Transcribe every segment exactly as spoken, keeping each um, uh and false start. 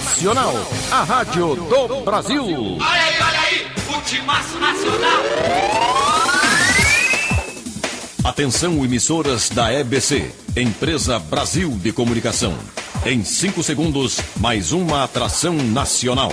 Nacional, a rádio do Brasil. Olha aí, olha aí, o Timaço Nacional. Atenção, emissoras da E B C, Empresa Brasil de Comunicação. Em cinco segundos, mais uma atração nacional.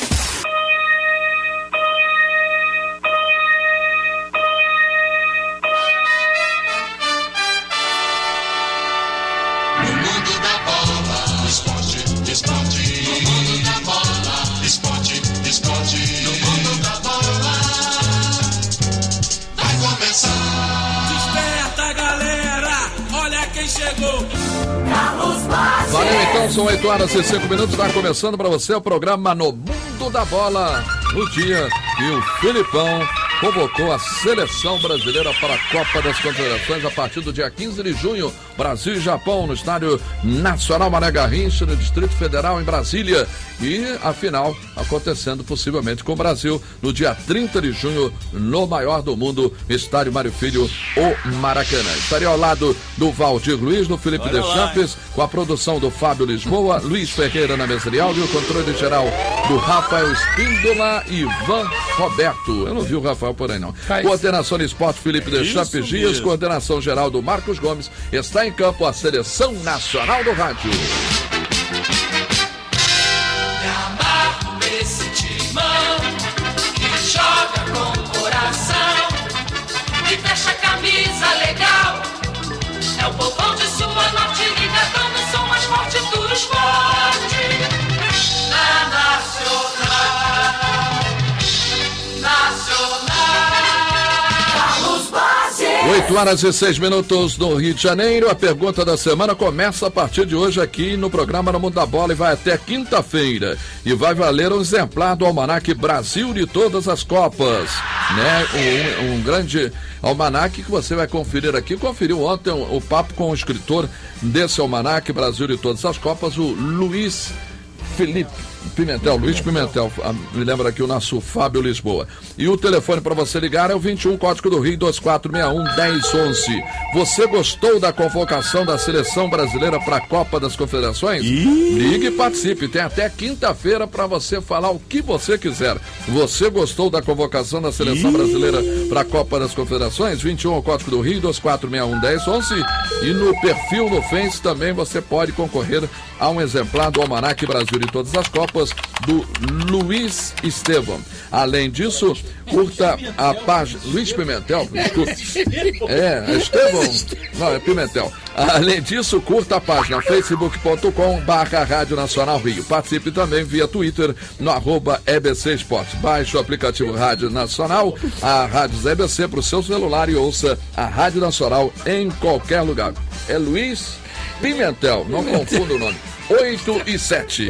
Valeu, então, são oito horas e cinco minutos, está começando para você o programa No Mundo da Bola, no dia que o Filipão convocou a seleção brasileira para a Copa das Confederações a partir do dia quinze de junho, Brasil e Japão, no Estádio Nacional Mané Garrincha, no Distrito Federal, em Brasília, e a final acontecendo possivelmente com o Brasil no dia trinta de junho, no maior do mundo, Estádio Mário Filho, o Maracanã. Estaria ao lado do Valdir Luiz, do Felipe Deschamps, com a produção do Fábio Lisboa, Luiz Ferreira na mesa de áudio, o controle geral do Rafael Espíndola e Ivan Roberto. Eu não vi o Rafael por aí, não. Cai. Coordenação de esporte, Felipe Deschamps Dias, coordenação geral do Marcos Gomes. Está em campo a Seleção Nacional do Rádio. Me amarro nesse timão que joga com coração e fecha a camisa legal. É o povão de sua norte ligadão no som mais forte do esporte. Na Nacional, Nacional. oito horas e seis minutos no Rio de Janeiro. A pergunta da semana começa a partir de hoje aqui no programa No Mundo da Bola e vai até quinta-feira. E vai valer um exemplar do Almanaque Brasil de todas as Copas, né? Um, um grande almanaque que você vai conferir aqui. Conferiu ontem o, o papo com o escritor desse Almanaque Brasil de todas as Copas, o Luiz Felipe Pimentel, Luiz Pimentel, me lembra aqui o nosso Fábio Lisboa. E o telefone para você ligar é o vinte e um, código do Rio, dois quatro seis um, um zero um um. Você gostou da convocação da seleção brasileira para a Copa das Confederações? Ih. Ligue e participe, tem até quinta-feira para você falar o que você quiser. Você gostou da convocação da seleção Ih. brasileira para a Copa das Confederações? vinte e um, código do Rio, dois quatro seis um, um zero um um. E no perfil no Face também você pode concorrer a um exemplar do Almanaque Brasil de todas as Copas do Luiz Estevão. Além disso, curta a página... Luiz Pimentel, desculpa. É, Estevão. Não, é Pimentel. Além disso, curta a página facebook ponto com barra Rádio Nacional Rio. Participe também via Twitter no arroba E B C Esportes. Baixe o aplicativo Rádio Nacional, a Rádio E B C para o seu celular e ouça a Rádio Nacional em qualquer lugar. É Luiz Pimentel, não confunda o nome. oito e sete.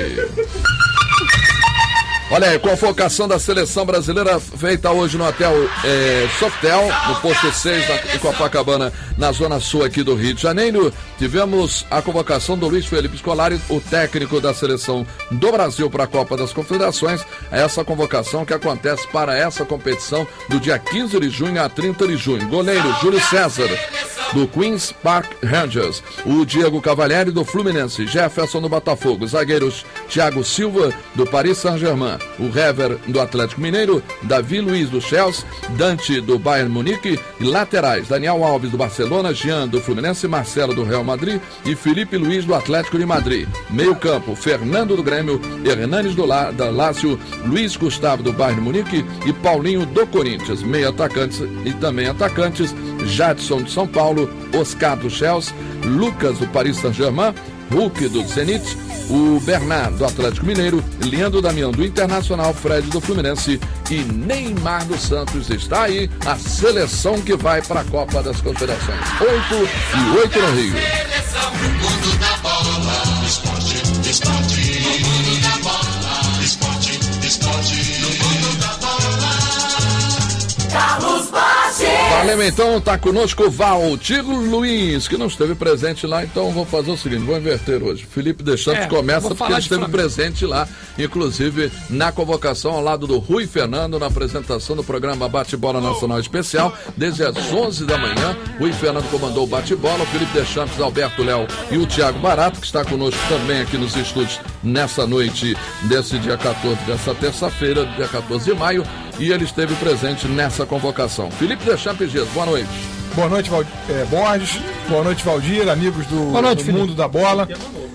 Olha aí, convocação da seleção brasileira feita hoje no hotel é, Sofitel, no posto seis da, em Copacabana, na zona sul aqui do Rio de Janeiro. Tivemos a convocação do Luiz Felipe Scolari, o técnico da seleção do Brasil para a Copa das Confederações. Essa convocação que acontece para essa competição do dia quinze de junho a trinta de junho. Goleiro Júlio César, do Queens Park Rangers. O Diego Cavalieri, do Fluminense. Jefferson, do Botafogo. Zagueiros Thiago Silva, do Paris Saint-Germain. O Hever, do Atlético Mineiro. Davi Luiz, do Chelsea. Dante, do Bayern Munique. E laterais, Daniel Alves, do Barcelona. Jean, do Fluminense. Marcelo, do Real Madrid. E Felipe Luiz, do Atlético de Madrid. Meio campo, Fernando, do Grêmio. Hernanes, do La, da Lazio. Luiz Gustavo, do Bayern Munique. E Paulinho, do Corinthians. Meio atacantes e também atacantes, Jadson, do São Paulo. Oscar, do Chelsea. Lucas, do Paris Saint-Germain. Hulk, do Zenit. O Bernard, do Atlético Mineiro. Leandro Damião, do Internacional. Fred, do Fluminense. E Neymar dos Santos. Está aí a seleção que vai para a Copa das Confederações. oito e oito no Rio. Seleção no mundo da bola. Esporte, esporte. No mundo da bola. Esporte, esporte. No mundo da bola. Carlos Bassi. Grêmio, então, tá conosco o Valdir Luiz, que não esteve presente lá, então vou fazer o seguinte, vou inverter hoje. Felipe Deschamps é, começa porque ele esteve presente lá, inclusive na convocação ao lado do Rui Fernando, na apresentação do programa Bate-Bola Nacional Especial, desde as onze da manhã. Rui Fernando comandou o bate-bola, o Felipe Deschamps, Alberto Léo e o Thiago Barato, que está conosco também aqui nos estúdios nessa noite desse dia quatorze, dessa terça-feira, dia quatorze de maio, e ele esteve presente nessa convocação. Felipe Deschamps Dias, boa noite. Boa noite, Val... é, Borges. Boa noite, Valdir, amigos do, noite, do Mundo da Bola.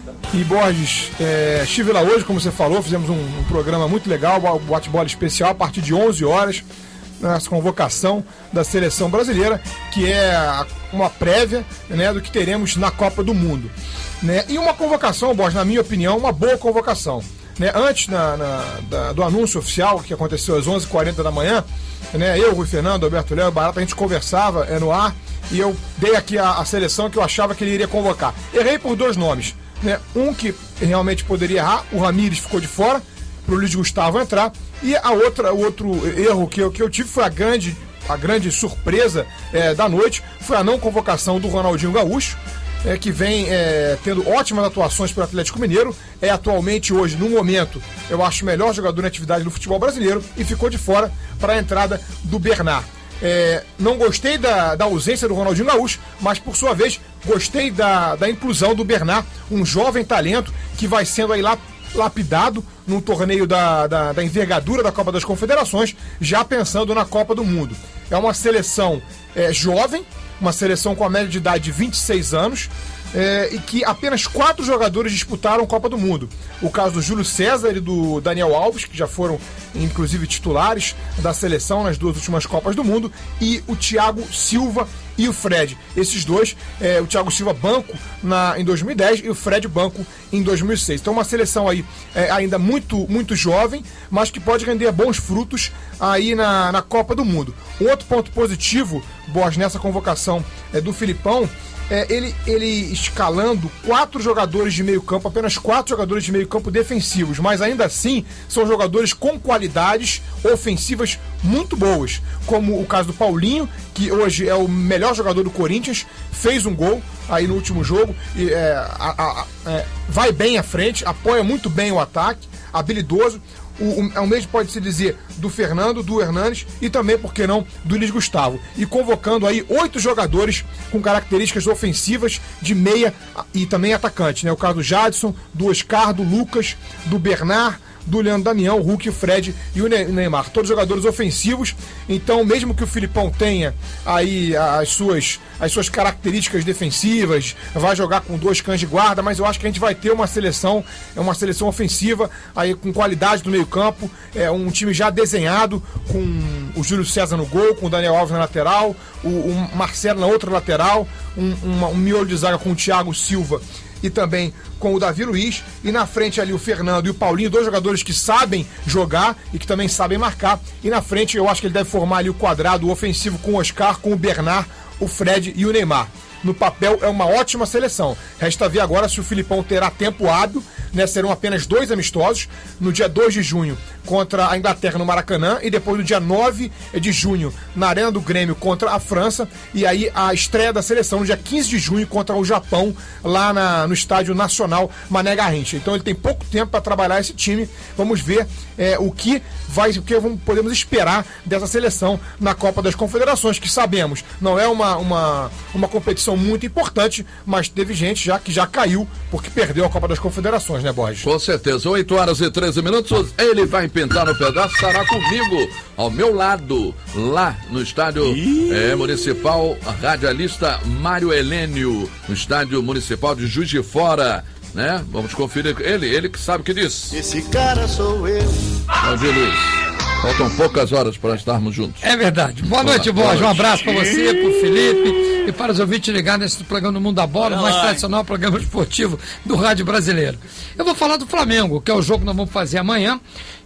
E Borges, é, estive lá hoje, como você falou, fizemos um, um programa muito legal, um bate-bola especial, a partir de onze horas, nessa convocação da seleção brasileira, que é uma prévia, né, do que teremos na Copa do Mundo. Né? E uma convocação, Borges, na minha opinião, uma boa convocação. Né? Antes na, na, da, do anúncio oficial, que aconteceu às onze e quarenta da manhã, né, eu, Rui Fernando, Alberto Léo e Barata, a gente conversava é, no ar, e eu dei aqui a, a seleção que eu achava que ele iria convocar. Errei por dois nomes. Né? Um que realmente poderia errar, o Ramírez ficou de fora, para o Luiz Gustavo entrar, e a outra, o outro erro que eu, que eu tive foi a grande, a grande surpresa é, da noite, foi a não convocação do Ronaldinho Gaúcho, é, que vem é, tendo ótimas atuações pelo Atlético Mineiro, é atualmente hoje, no momento, eu acho o melhor jogador na atividade do futebol brasileiro, e ficou de fora para a entrada do Bernard. É, não gostei da, da ausência do Ronaldinho Gaúcho, mas por sua vez gostei da, da inclusão do Bernard, um jovem talento que vai sendo aí lá lapidado num torneio da, da, da envergadura da Copa das Confederações, já pensando na Copa do Mundo. É uma seleção é, jovem, uma seleção com a média de idade de vinte e seis anos, é, e que apenas quatro jogadores disputaram a Copa do Mundo. O caso do Júlio César e do Daniel Alves, que já foram inclusive titulares da seleção nas duas últimas Copas do Mundo, e o Thiago Silva e o Fred. Esses dois, é, o Thiago Silva banco na, em dois mil e dez e o Fred banco em dois mil e seis. Então uma seleção aí é, ainda muito, muito jovem, mas que pode render bons frutos aí na, na Copa do Mundo. Um outro ponto positivo, Borges, nessa convocação é, do Filipão, é ele, ele escalando quatro jogadores de meio campo, apenas quatro jogadores de meio campo defensivos, mas ainda assim são jogadores com qualidades ofensivas muito boas, como o caso do Paulinho, que hoje é o melhor jogador do Corinthians, fez um gol aí no último jogo, e, é, a, a, é, vai bem à frente, apoia muito bem o ataque, habilidoso. O, o, o mesmo pode se dizer do Fernando, do Hernanes e também, por que não, do Luiz Gustavo. E convocando aí oito jogadores com características ofensivas de meia e também atacante, né? O caso do Jadson, do Oscar, do Lucas, do Bernard, do Leandro Damião, o Hulk, o Fred e o Neymar. Todos jogadores ofensivos. Então, mesmo que o Filipão tenha aí as suas, as suas características defensivas, vai jogar com dois cães de guarda, mas eu acho que a gente vai ter uma seleção, é uma seleção ofensiva, aí com qualidade do meio campo, é um time já desenhado, com o Júlio César no gol, com o Daniel Alves na lateral, o, o Marcelo na outra lateral, um, uma, um miolo de zaga com o Thiago Silva e também com o Davi Luiz, e na frente ali o Fernando e o Paulinho, dois jogadores que sabem jogar e que também sabem marcar, e na frente eu acho que ele deve formar ali o quadrado ofensivo com o Oscar, com o Bernard, o Fred e o Neymar. No papel é uma ótima seleção. Resta ver agora se o Filipão terá tempo hábil, né? Serão apenas dois amistosos, no dia dois de junho contra a Inglaterra no Maracanã, e depois no dia nove de junho na Arena do Grêmio contra a França, e aí a estreia da seleção no dia quinze de junho contra o Japão, lá na, no Estádio Nacional Mané Garrincha. Então ele tem pouco tempo para trabalhar esse time. Vamos ver é, o que vai, o que vamos, podemos esperar dessa seleção na Copa das Confederações, que sabemos, não é uma, uma, uma competição muito importante, mas teve gente já que já caiu porque perdeu a Copa das Confederações, né, Borges? Com certeza. oito horas e treze minutos, ele vai pintar no pedaço, estará comigo, ao meu lado, lá no estádio é, municipal, radialista Mário Helênio, no estádio municipal de Juiz de Fora, né? Vamos conferir ele, ele que sabe o que diz. Esse cara sou eu. Bom dia, Luiz. Faltam poucas horas para estarmos juntos. É verdade. Boa Olá, noite, Borges. Um abraço para você, para o Felipe e para os ouvintes ligados nesse programa do Mundo da Bola, o mais tradicional programa esportivo do rádio brasileiro. Eu vou falar do Flamengo, que é o jogo que nós vamos fazer amanhã,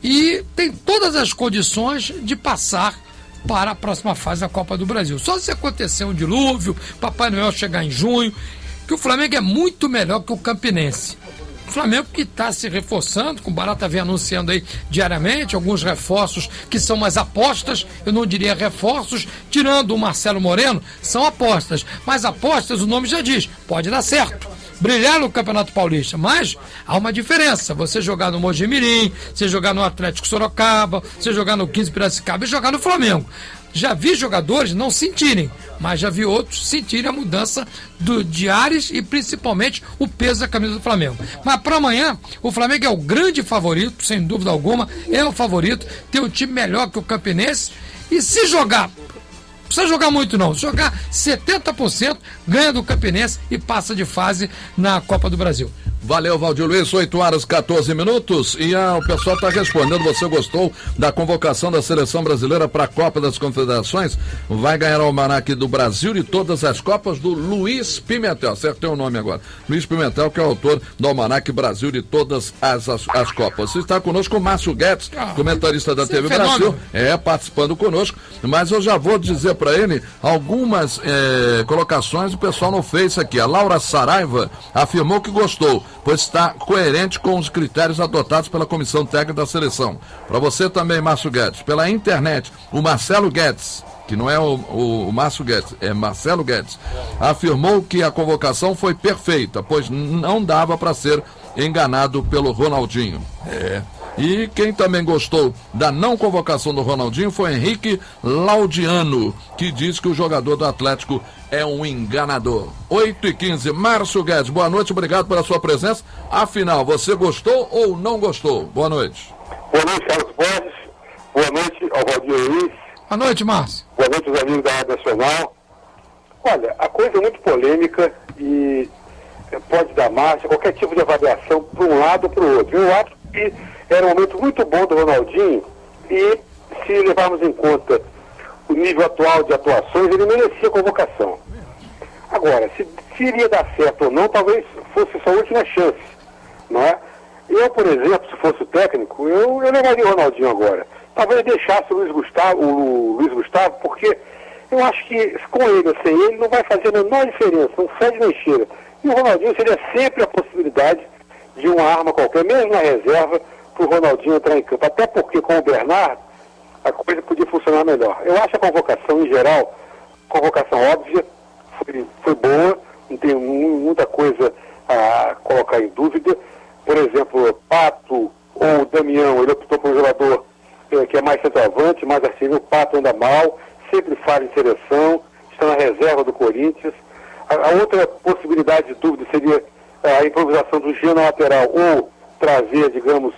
e tem todas as condições de passar para a próxima fase da Copa do Brasil. Só se acontecer um dilúvio, Papai Noel chegar em junho, que o Flamengo é muito melhor que o Campinense. Flamengo que está se reforçando, com o Barata vem anunciando aí diariamente, alguns reforços que são mais apostas, eu não diria reforços, tirando o Marcelo Moreno, são apostas. Mas apostas, o nome já diz, pode dar certo, brilhar no Campeonato Paulista, mas há uma diferença, você jogar no Mojimirim, você jogar no Atlético Sorocaba, você jogar no quinze Piracicaba e jogar no Flamengo. Já vi jogadores não sentirem, mas já vi outros sentirem a mudança do, de ares e principalmente o peso da camisa do Flamengo. Mas para amanhã, o Flamengo é o grande favorito, sem dúvida alguma, é o favorito, tem um time melhor que o Campinense, e se jogar, não precisa jogar muito não, se jogar setenta por cento, ganha do Campinense e passa de fase na Copa do Brasil. Valeu, Valdir Luiz, oito horas, catorze minutos, e ah, o pessoal está respondendo, você gostou da convocação da Seleção Brasileira para a Copa das Confederações? Vai ganhar o almanaque do Brasil e todas as Copas do Luiz Pimentel, acertei o nome agora, Luiz Pimentel, que é o autor do almanaque Brasil de todas as, as, as Copas. Você está conosco o Márcio Guedes, comentarista da T V Brasil, é, participando conosco, mas eu já vou dizer para ele algumas eh, colocações do pessoal no Face aqui. A Laura Saraiva afirmou que gostou, pois está coerente com os critérios adotados pela Comissão Técnica da Seleção. Para você também, Márcio Guedes, pela internet, o Marcelo Guedes, que não é o, o, o Márcio Guedes, é Marcelo Guedes, afirmou que a convocação foi perfeita, pois não dava para ser enganado pelo Ronaldinho. É. E quem também gostou da não convocação do Ronaldinho foi Henrique Laudiano, que diz que o jogador do Atlético é um enganador. oito e quinze, Márcio Guedes, boa noite, obrigado pela sua presença. Afinal, você gostou ou não gostou? Boa noite. Boa noite, Carlos Borges. Boa noite ao Valdir Luiz. Boa noite, Márcio. Boa noite aos amigos da Rádio Nacional. Olha, a coisa é muito polêmica e pode dar margem, qualquer tipo de avaliação para um lado ou para o outro. Eu acho que era um momento muito bom do Ronaldinho e, se levarmos em conta o nível atual de atuações, ele merecia convocação. Agora, se, se iria dar certo ou não, talvez fosse sua última chance, não é? Eu, por exemplo, se fosse o técnico, eu, eu levaria o Ronaldinho agora. Talvez deixasse o Luiz Gustavo, o Luiz Gustavo, porque eu acho que com ele ou sem ele não vai fazer a menor diferença, não fede nem cheira. E o Ronaldinho seria sempre a possibilidade de uma arma qualquer, mesmo na reserva, para o Ronaldinho entrar em campo. Até porque com o Bernardo a coisa podia funcionar melhor. Eu acho a convocação em geral, convocação óbvia, foi, foi boa, não tem muita coisa a colocar em dúvida. Por exemplo, Pato ou Damião, ele optou por um jogador eh, que é mais centroavante, mais artilheiro. O Pato anda mal, sempre falha em seleção, está na reserva do Corinthians. A, a outra possibilidade de dúvida seria a improvisação do Jean na lateral, ou trazer, digamos,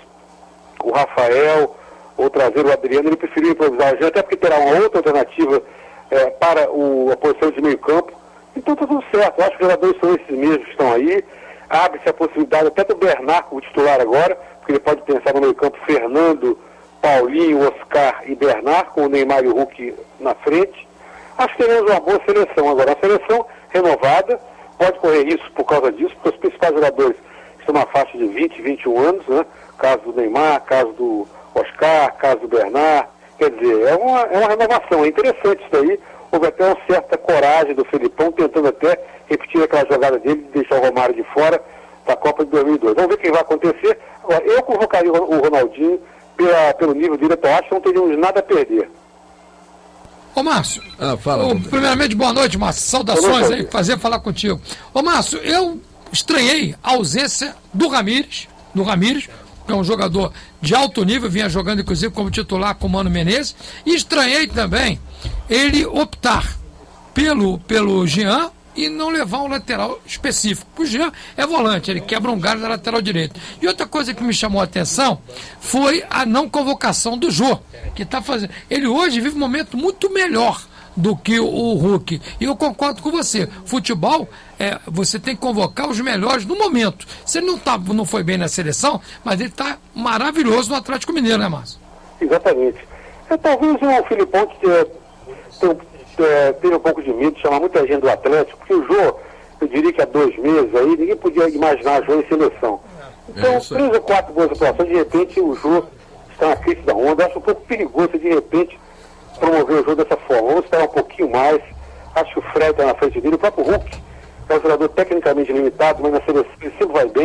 o Rafael, ou trazer o Adriano. Ele preferiu improvisar o Jean, até porque terá uma outra alternativa é, para o, a posição de meio campo. Então está tudo certo. Eu acho que os jogadores são esses mesmos que estão aí. Abre-se a possibilidade até do Bernard, o titular agora, porque ele pode pensar no meio campo Fernando, Paulinho, Oscar e Bernard, com o Neymar e o Hulk na frente. Acho que teremos uma boa seleção agora. Uma seleção renovada, pode correr risco por causa disso, porque os principais jogadores estão na faixa de vinte, vinte e um anos, né? Caso do Neymar, caso do Oscar, caso do Bernard. Quer dizer, é uma, é uma renovação, é interessante isso daí. Houve até uma certa coragem do Felipão, tentando até repetir aquela jogada dele de deixar o Romário de fora da Copa de dois mil e dois. Vamos ver o que vai acontecer. Agora, eu convocaria o Ronaldinho pela, pelo nível dele, eu acho que não teríamos nada a perder. Ô Márcio, ah, fala, ô, primeiramente boa noite, Márcio, saudações aí, prazer falar contigo. Ô Márcio, eu estranhei a ausência do Ramires, do Ramires, que é um jogador de alto nível, vinha jogando inclusive como titular com o Mano Menezes, e estranhei também ele optar pelo, pelo Jean e não levar um lateral específico. O Jean é volante, ele quebra um galho da lateral direito. E outra coisa que me chamou a atenção foi a não convocação do Jô, que está fazendo. Ele hoje vive um momento muito melhor do que o, o Hulk. E eu concordo com você. Futebol, é, você tem que convocar os melhores no momento. Se ele não, tá, não foi bem na seleção, mas ele está maravilhoso no Atlético Mineiro, né, Márcio? Exatamente. É, talvez o Filipão tenha, tenha, tenha um pouco de medo de chamar muita gente do Atlético, porque o Jô, eu diria que há dois meses aí, ninguém podia imaginar o Jô em seleção. Então, é três ou quatro boas atuações, de repente o Jô está na crise da onda. Acho um pouco perigoso de repente promover o jogo dessa forma. Vamos esperar um pouquinho mais. Acho que o Fred está na frente dele. O próprio Hulk é um jogador tecnicamente limitado, mas na seleção ele sempre vai bem,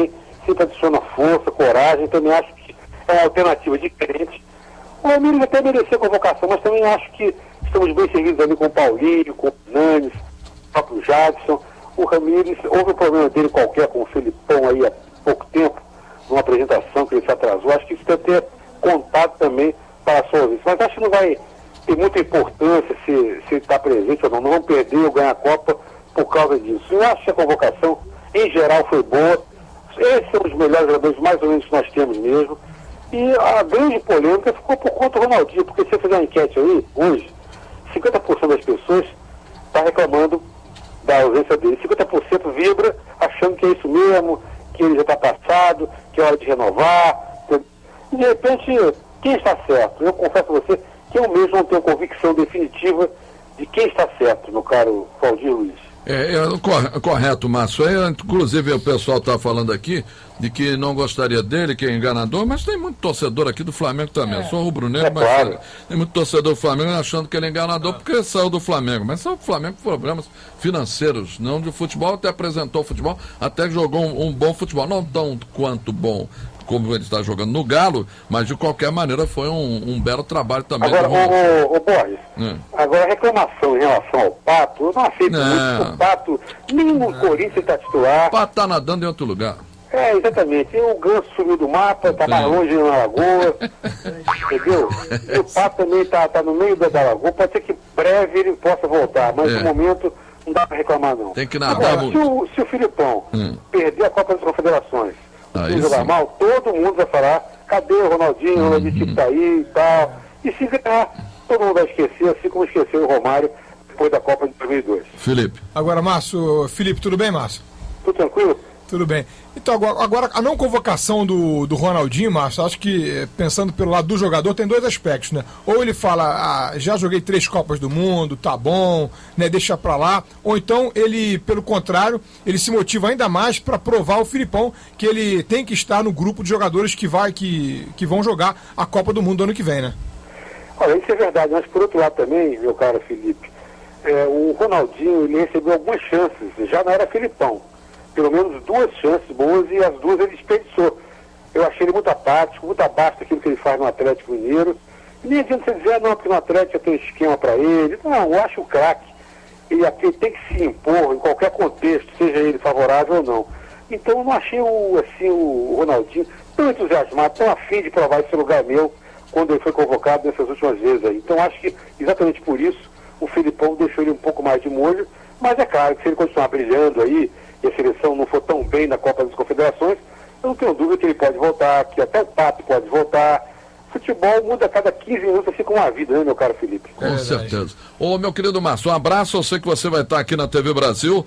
sempre adiciona força, coragem, também acho que é uma alternativa diferente. O Ramires até merecia a convocação, mas também acho que estamos bem seguidos ali com o Paulinho, com o Nanes, o próprio Jadson. O Ramires, houve um problema dele qualquer com o Felipão aí há pouco tempo, numa apresentação que ele se atrasou. Acho que isso deve ter contado também para a sua vez. Mas acho que não vai ter muita importância se, se ele está presente ou não. Não vão perder ou ganhar a Copa por causa disso. Eu acho que a convocação, em geral, foi boa. Esses são os melhores jogadores, mais ou menos, que nós temos mesmo. E a grande polêmica ficou por conta do Ronaldinho, porque se você fizer uma enquete aí, hoje, cinquenta por cento das pessoas está reclamando da ausência dele. cinquenta por cento vibra, achando que é isso mesmo, que ele já está passado, que é hora de renovar. E de repente, quem está certo? Eu confesso a você que eu mesmo não tenho convicção definitiva de quem está certo, meu caro Valdir Luiz. É, é correto, Márcio. É, inclusive o pessoal está falando aqui de que não gostaria dele, que é enganador, mas tem muito torcedor aqui do Flamengo também. É. Eu sou rubro-negro, é mas claro. Tem muito torcedor do Flamengo achando que ele é enganador porque saiu do Flamengo. Mas saiu do Flamengo por problemas financeiros, não de futebol, até apresentou o futebol, até jogou um, um bom futebol, não tão quanto bom como ele está jogando no Galo, mas de qualquer maneira foi um, um belo trabalho também. Agora, o, o, o Borges, é. agora a reclamação em relação ao Pato, eu não aceito é. muito, o Pato, nem no é. Corinthians está titular. O Pato está nadando em outro lugar. É, exatamente. E o Ganso sumiu do mapa, está mais longe na Lagoa, entendeu? E o Pato também está tá no meio da, da Lagoa, pode ser que breve ele possa voltar, mas é. no momento não dá para reclamar não. Tem que nadar agora, se o, se o Filipão hum. perder a Copa das Confederações, se jogar mal, todo mundo vai falar, cadê o Ronaldinho, o Ronaldinho tinha que tá aí e tal. E se ganhar, todo mundo vai esquecer, assim como esqueceu o Romário depois da Copa de dois mil e dois. Felipe. Agora, Márcio, Felipe, tudo bem, Márcio? Tudo tranquilo? Tudo bem. Então, agora, agora a não convocação do, do Ronaldinho, Márcio, acho que, pensando pelo lado do jogador, tem dois aspectos, né? Ou ele fala, ah, já joguei três Copas do Mundo, tá bom, né? Deixa pra lá. Ou então, ele, pelo contrário, ele se motiva ainda mais para provar ao Filipão que ele tem que estar no grupo de jogadores que, vai, que, que vão jogar a Copa do Mundo ano que vem, né? Olha, isso é verdade, mas por outro lado também, meu caro Felipe, é, o Ronaldinho, ele recebeu algumas chances, já não era Filipão. Pelo menos duas chances boas e as duas ele desperdiçou. Eu achei ele muito apático, muito abaixo daquilo que ele faz no Atlético Mineiro. E nem adianta você dizer, não, porque no Atlético tem esquema para ele. Não, eu acho o craque. Ele aqui tem que se impor em qualquer contexto, seja ele favorável ou não. Então eu não achei o, assim, o Ronaldinho tão entusiasmado, tão afim de provar esse lugar meu quando ele foi convocado nessas últimas vezes aí. Então acho que exatamente por isso o Filipão deixou ele um pouco mais de molho, mas é claro que se ele continuar brilhando aí, e a seleção não for tão bem na Copa das Confederações, eu não tenho dúvida que ele pode voltar, que até o Pato pode voltar. Futebol muda a cada quinze minutos, assim como a vida, né, meu caro Felipe? Com é certeza. Ô, meu querido Márcio, um abraço. Eu sei que você vai estar aqui na T V Brasil,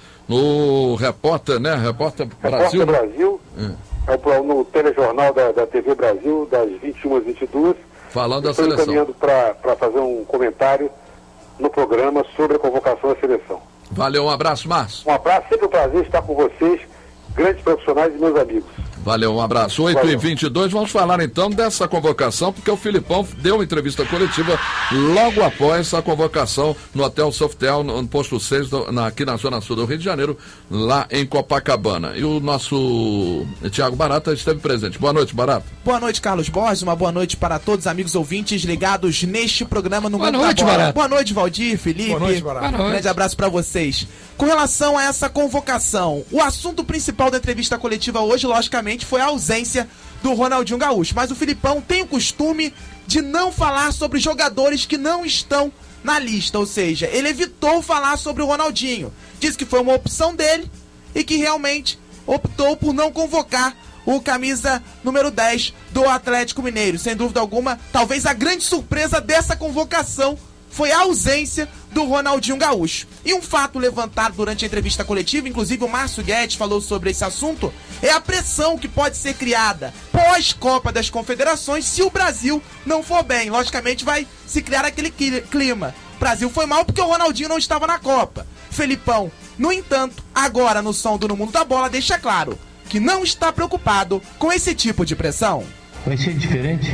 no Repórter, né? Repórter Brasil. Repórter Brasil, é. É o, no telejornal da, da T V Brasil, das vinte e uma às vinte e duas. Falando da seleção. Estou encaminhando para fazer um comentário no programa sobre a convocação da seleção. Valeu, um abraço, Márcio. Um abraço, sempre um prazer estar com vocês, grandes profissionais e meus amigos. Valeu, um abraço. oito e vinte e dois, vamos falar então dessa convocação, porque o Filipão deu uma entrevista coletiva logo após a convocação no Hotel Sofitel, no posto seis, do, na, aqui na Zona Sul do Rio de Janeiro, lá em Copacabana. E o nosso Thiago Barata esteve presente. Boa noite, Barata. Boa noite, Carlos Borges. Uma boa noite para todos os amigos ouvintes ligados neste programa no Boa Mundo noite, da Bola. Barata. Boa noite, Valdir, Felipe. Boa noite, Barata. Um grande abraço para vocês. Com relação a essa convocação, o assunto principal da entrevista coletiva hoje, logicamente, foi a ausência do Ronaldinho Gaúcho. Mas o Filipão tem o costume de não falar sobre jogadores que não estão na lista. Ou seja, ele evitou falar sobre o Ronaldinho. Disse que foi uma opção dele e que realmente optou por não convocar o camisa número dez do Atlético Mineiro. Sem dúvida alguma, talvez a grande surpresa dessa convocação foi a ausência do Ronaldinho Gaúcho. E um fato levantado durante a entrevista coletiva, inclusive o Márcio Guedes falou sobre esse assunto, é a pressão que pode ser criada pós-Copa das Confederações se o Brasil não for bem. Logicamente vai se criar aquele clima. O Brasil foi mal porque o Ronaldinho não estava na Copa. Felipão, no entanto, agora no som do No Mundo da Bola, deixa claro que não está preocupado com esse tipo de pressão. Vai ser diferente?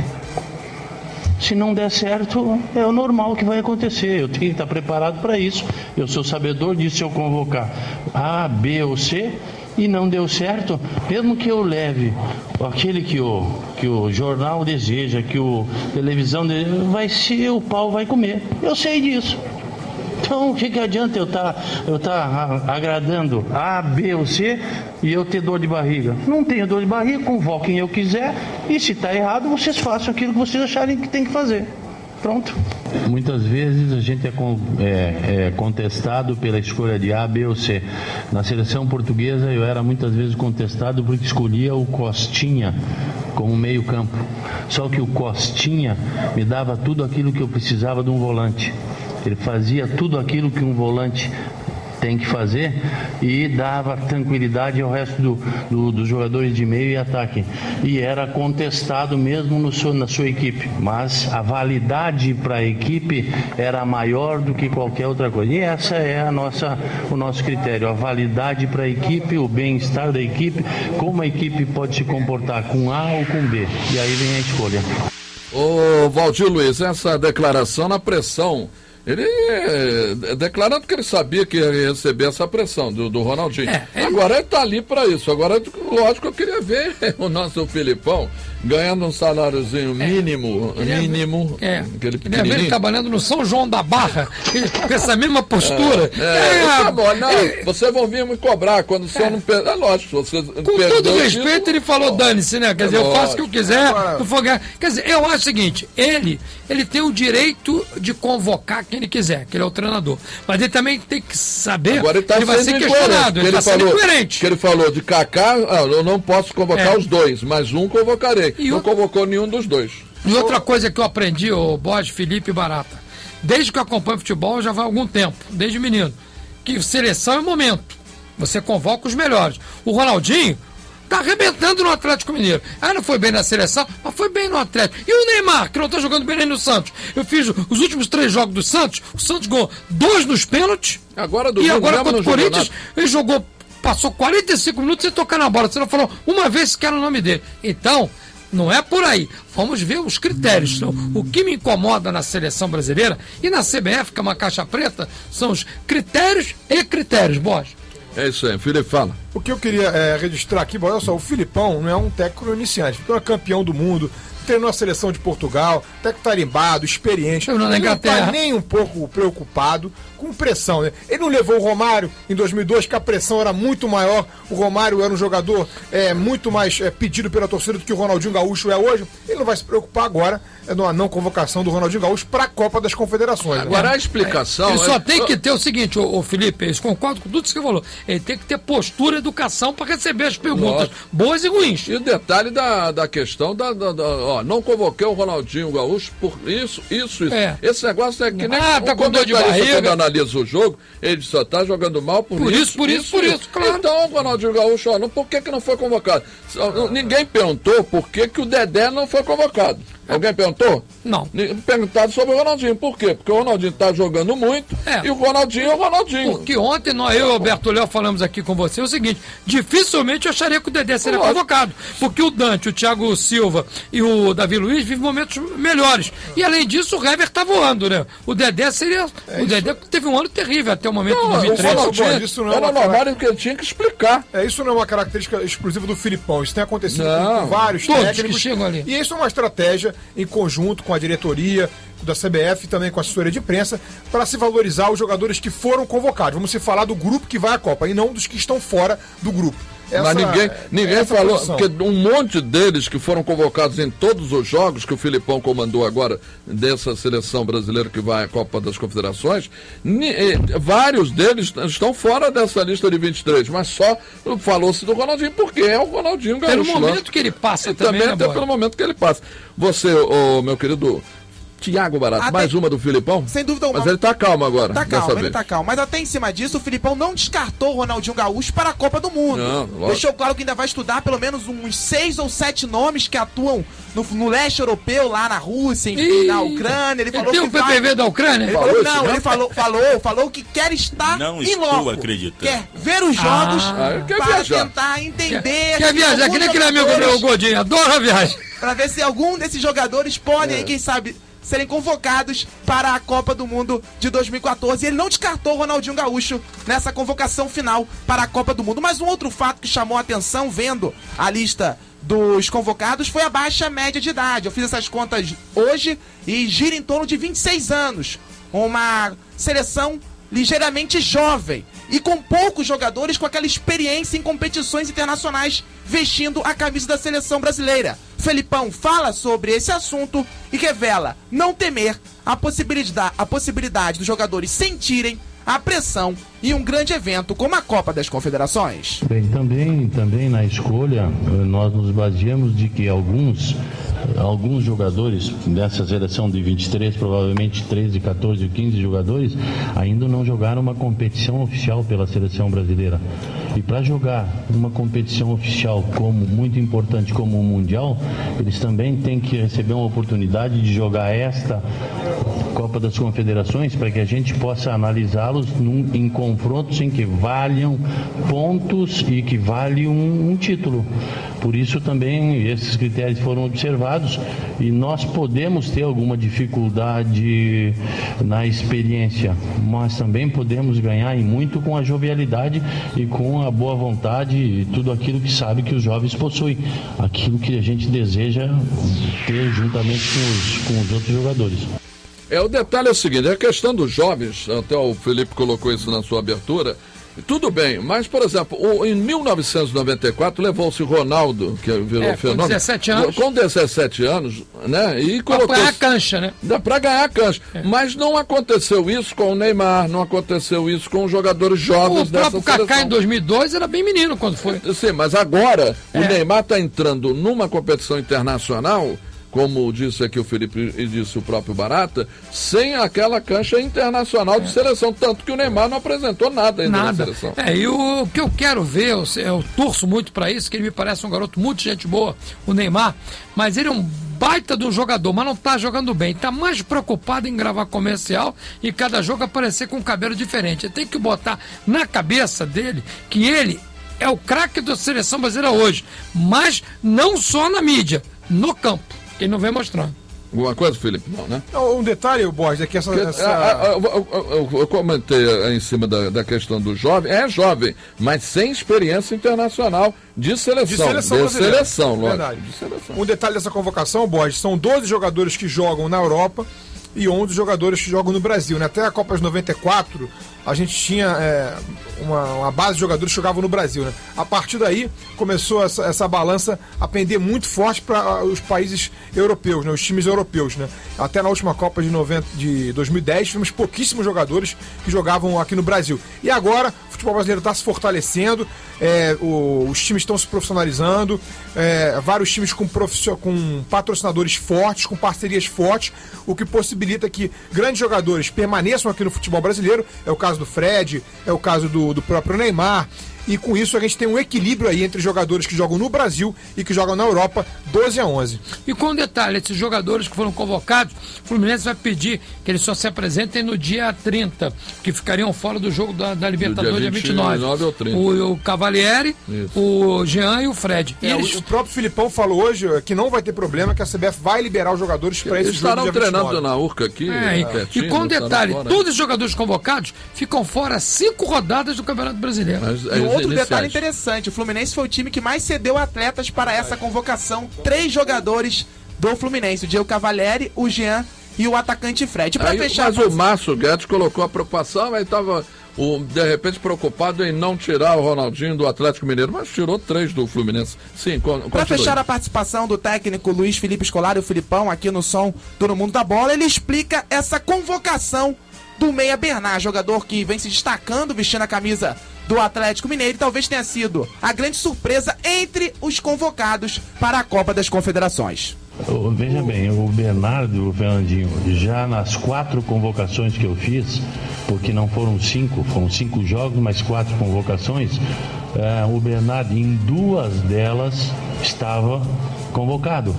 Se não der certo, é o normal que vai acontecer. Eu tenho que estar preparado para isso. Eu sou sabedor disso. Se eu convocar A, B ou C, e não deu certo, mesmo que eu leve aquele que o, que o jornal deseja, que o televisão deseja, vai ser, o pau vai comer. Eu sei disso. Então, o que, que adianta eu estar tá, eu tá agradando A, B ou C e eu ter dor de barriga? Não tenho dor de barriga, convoco quem eu quiser e se está errado, vocês façam aquilo que vocês acharem que tem que fazer. Pronto. Muitas vezes a gente é, é, é contestado pela escolha de A, B ou C. Na seleção portuguesa eu era muitas vezes contestado porque escolhia o Costinha como meio campo. Só que o Costinha me dava tudo aquilo que eu precisava de um volante. Ele fazia tudo aquilo que um volante tem que fazer e dava tranquilidade ao resto do, do, dos jogadores de meio e ataque. E era contestado mesmo no seu, na sua equipe, mas a validade para a equipe era maior do que qualquer outra coisa. E essa é a nossa, o nosso critério, a validade para a equipe, o bem-estar da equipe, como a equipe pode se comportar com A ou com B. E aí vem a escolha. Ô Valdir Luiz, essa declaração na pressão, ele é, declarando que ele sabia que ia receber essa pressão do, do Ronaldinho. É, ele... Agora ele está ali para isso. Agora, lógico, eu queria ver o nosso Filipão ganhando um saláriozinho mínimo, é, mínimo, é, aquele pequenininho. Ele trabalhando no São João da Barra, com essa mesma postura. É, é, é tá bom, não, é, vocês vão vir me cobrar quando o senhor é, não perder. É lógico, você com todo respeito, isso, ele falou, dane-se, né? Quer dizer, eu faço o que eu quiser, eu for ganhar. Quer dizer, eu acho o seguinte, ele, ele tem o direito de convocar quem ele quiser, que ele é o treinador. Mas ele também tem que saber agora ele tá que ele vai ser questionado, ele está sendo incoerente. Que ele falou de Kaká, ah, eu não posso convocar é. os dois, mas um convocarei. E não o... convocou nenhum dos dois. E outra coisa que eu aprendi, o Borges, Felipe e Barata, desde que eu acompanho futebol já vai há algum tempo, desde menino, que seleção é momento. Você convoca os melhores. O Ronaldinho tá arrebentando no Atlético Mineiro. Ah, não foi bem na seleção, mas foi bem no Atlético. E o Neymar, que não tá jogando bem nem no Santos. Eu fiz os últimos três jogos do Santos, o Santos ganhou dois nos pênaltis. Agora do E agora contra o Corinthians, ele jogou, passou quarenta e cinco minutos sem tocar na bola. Você não falou uma vez sequer o nome dele. Então, não é por aí. Vamos ver os critérios. Então, o que me incomoda na seleção brasileira e na C B F, que é uma caixa preta, são os critérios e critérios, Borges. É isso aí, Felipe, fala. O que eu queria é, registrar aqui, olha só, o Filipão não é um técnico iniciante, então é campeão do mundo, treinou a seleção de Portugal, técnico tarimbado, experiente, ele não está nem um pouco preocupado com pressão, né? Ele não levou o Romário em dois mil e dois, que a pressão era muito maior, o Romário era um jogador é, muito mais é, pedido pela torcida do que o Ronaldinho Gaúcho é hoje, ele não vai se preocupar agora é, na não convocação do Ronaldinho Gaúcho para a Copa das Confederações. Agora né? a explicação... Ele é... só tem que ter o seguinte, ô, ô Felipe, eu concordo com tudo isso que você falou, ele tem que ter postura e educação para receber as perguntas, Nossa. boas e ruins. E o detalhe da, da questão da, da, da ó, não convoquei o Ronaldinho Gaúcho por isso, isso, isso. É. Esse negócio é que nem ah, tá com dor de barriga. Quando analisa o jogo, ele só tá jogando mal por, por isso, isso, por isso, isso por isso, isso, claro. Então, o Ronaldinho Gaúcho, ó, não, por que que não foi convocado? Ninguém perguntou por que que o Dedé não foi convocado. Alguém perguntou? Não. Perguntado sobre o Ronaldinho. Por quê? Porque o Ronaldinho tá jogando muito é. e o Ronaldinho é o Ronaldinho. Porque ontem nós, eu e o Alberto Léo falamos aqui com você o seguinte, dificilmente eu acharia que o Dedé seria Lógico. convocado. Porque o Dante, o Thiago Silva e o Davi Luiz vivem momentos melhores. E além disso, o Hever tá voando, né? O Dedé seria... É o Dedé teve um ano terrível até o momento não, de dois mil e três. O Ronaldinho, isso não é era normal cara... que ele tinha que explicar. É, isso não é uma característica exclusiva do Filipão. Isso tem acontecido não. com vários Todos técnicos. Que chegam ali. E isso é uma estratégia em conjunto com a diretoria da C B F e também com a assessoria de imprensa para se valorizar os jogadores que foram convocados. Vamos se falar do grupo que vai à Copa e não dos que estão fora do grupo. Essa, Mas ninguém, ninguém falou, posição. Porque um monte deles que foram convocados em todos os jogos que o Filipão comandou agora dessa seleção brasileira que vai à Copa das Confederações, ni, eh, vários deles estão fora dessa lista de vinte e três, mas só falou-se do Ronaldinho, porque é o Ronaldinho Gaúcho. Pelo momento né? que ele passa também, também até pelo momento que ele passa. Você, oh, meu querido Tiago Barato, até... mais uma do Filipão? Sem dúvida alguma. Mas ele tá calmo agora. Tá calmo, ele vez. tá calmo. Mas até em cima disso, o Filipão não descartou o Ronaldinho Gaúcho para a Copa do Mundo. Não, Deixou claro que ainda vai estudar pelo menos uns seis ou sete nomes que atuam no, no leste europeu, lá na Rússia, enfim, na Ucrânia. Ele, ele falou tem que o P P V vai... da Ucrânia? Ele falou, não, ele falou, falou, falou que quer estar não em loco. Não acreditando. Quer ver os jogos ah, para viajar. tentar entender... Quer, quer viajar, que nem aquele amigo meu, o Godinho, adora a viagem. Para ver se algum desses jogadores podem, é. aí, quem sabe... serem convocados para a Copa do Mundo de dois mil e quatorze. Ele não descartou o Ronaldinho Gaúcho nessa convocação final para a Copa do Mundo. Mas um outro fato que chamou a atenção, vendo a lista dos convocados, foi a baixa média de idade. Eu fiz essas contas hoje e gira em torno de vinte e seis anos. Uma seleção ligeiramente jovem e com poucos jogadores com aquela experiência em competições internacionais vestindo a camisa da seleção brasileira. Felipão fala sobre esse assunto e revela não temer a possibilidade, a possibilidade dos jogadores sentirem a pressão em um grande evento como a Copa das Confederações. Bem, também, também na escolha nós nos baseamos de que alguns alguns jogadores dessa seleção de vinte e três, provavelmente treze, quatorze, quinze jogadores, ainda não jogaram uma competição oficial pela seleção brasileira. E para jogar uma competição oficial como muito importante como o Mundial, eles também têm que receber uma oportunidade de jogar esta Copa das Confederações para que a gente possa analisá-los num, em confrontos em que valham pontos e que vale um, um título. Por isso também esses critérios foram observados e nós podemos ter alguma dificuldade na experiência, mas também podemos ganhar e muito com a jovialidade e com a boa vontade e tudo aquilo que sabe que os jovens possuem, aquilo que a gente deseja ter juntamente com os, com os outros jogadores. É, o detalhe é o seguinte, a questão dos jovens, até o Felipe colocou isso na sua abertura, tudo bem, mas, por exemplo, o, em mil novecentos e noventa e quatro levou-se Ronaldo, que virou é, fenômeno. Com dezessete anos. Com dezessete anos, né? E colocou. Pra ganhar a cancha, né? Dá pra ganhar a cancha. É. Mas não aconteceu isso com o Neymar, não aconteceu isso com os jogadores jovens dessa seleção. O próprio Kaká em dois mil e dois era bem menino quando foi. Sim, mas agora é. o Neymar tá entrando numa competição internacional, como disse aqui o Felipe e disse o próprio Barata, sem aquela cancha internacional é. de seleção, tanto que o Neymar não apresentou nada ainda nada. na seleção. É, e o, o que eu quero ver, eu, eu torço muito para isso, que ele me parece um garoto muito gente boa, o Neymar, mas ele é um baita de um jogador, mas não tá jogando bem, tá mais preocupado em gravar comercial e cada jogo aparecer com um cabelo diferente. Ele tem que botar na cabeça dele que ele é o craque da seleção brasileira hoje, mas não só na mídia, no campo. Ele não vem mostrando. Alguma coisa, Felipe? Não, né? Um detalhe, Borges, é que essa... Porque, essa... a, a, a, eu, eu comentei em cima da, da questão do jovem, é jovem, mas sem experiência internacional de seleção. De seleção, de seleção, lógico. Verdade. De seleção. Um detalhe dessa convocação, Borges, são doze jogadores que jogam na Europa e onze jogadores que jogam no Brasil, né? Até a Copa de noventa e quatro, a gente tinha é, uma, uma base de jogadores que jogavam no Brasil, né? A partir daí, começou essa, essa balança a pender muito forte para os países europeus, né? Os times europeus, né? Até na última Copa de, noventa, de dois mil e dez, tivemos pouquíssimos jogadores que jogavam aqui no Brasil. E agora, o futebol brasileiro está se fortalecendo, é, o, os times estão se profissionalizando, é, vários times com, com patrocinadores fortes, com parcerias fortes, o que possibilita que grandes jogadores permaneçam aqui no futebol brasileiro. É o caso do Fred, é o caso do, do próprio Neymar. E com isso a gente tem um equilíbrio aí entre jogadores que jogam no Brasil e que jogam na Europa, doze a onze. E com um detalhe, esses jogadores que foram convocados, o Fluminense vai pedir que eles só se apresentem no dia trinta, que ficariam fora do jogo da, da Libertadores dia vinte e nove. ou trinta. O, o Cavalieri, isso. O Jean e o Fred. E é, eles... O próprio Filipão falou hoje que não vai ter problema, que a C B F vai liberar os jogadores para esse jogo. Eles estarão treinando na Urca aqui. É, é, e com um detalhe, todos os jogadores convocados ficam fora cinco rodadas do Campeonato Brasileiro. Mas, e outro iniciais. Detalhe interessante, o Fluminense foi o time que mais cedeu atletas para essa convocação. Três jogadores do Fluminense, o Diego Cavalieri, o Jean e o atacante Fred. Pra Aí, fechar, mas o Márcio Guedes colocou a preocupação, mas estava de repente preocupado em não tirar o Ronaldinho do Atlético Mineiro, mas tirou três do Fluminense. Sim, para fechar a participação do técnico Luiz Felipe Scolari, o Filipão, aqui no som do No Mundo da Bola, ele explica essa convocação do Meia Bernard, jogador que vem se destacando vestindo a camisa do Atlético Mineiro e talvez tenha sido a grande surpresa entre os convocados para a Copa das Confederações. Veja bem, o Bernardo, o Fernandinho, já nas quatro convocações que eu fiz, porque não foram cinco, foram cinco jogos, mas quatro convocações, é, o Bernardo em duas delas estava convocado.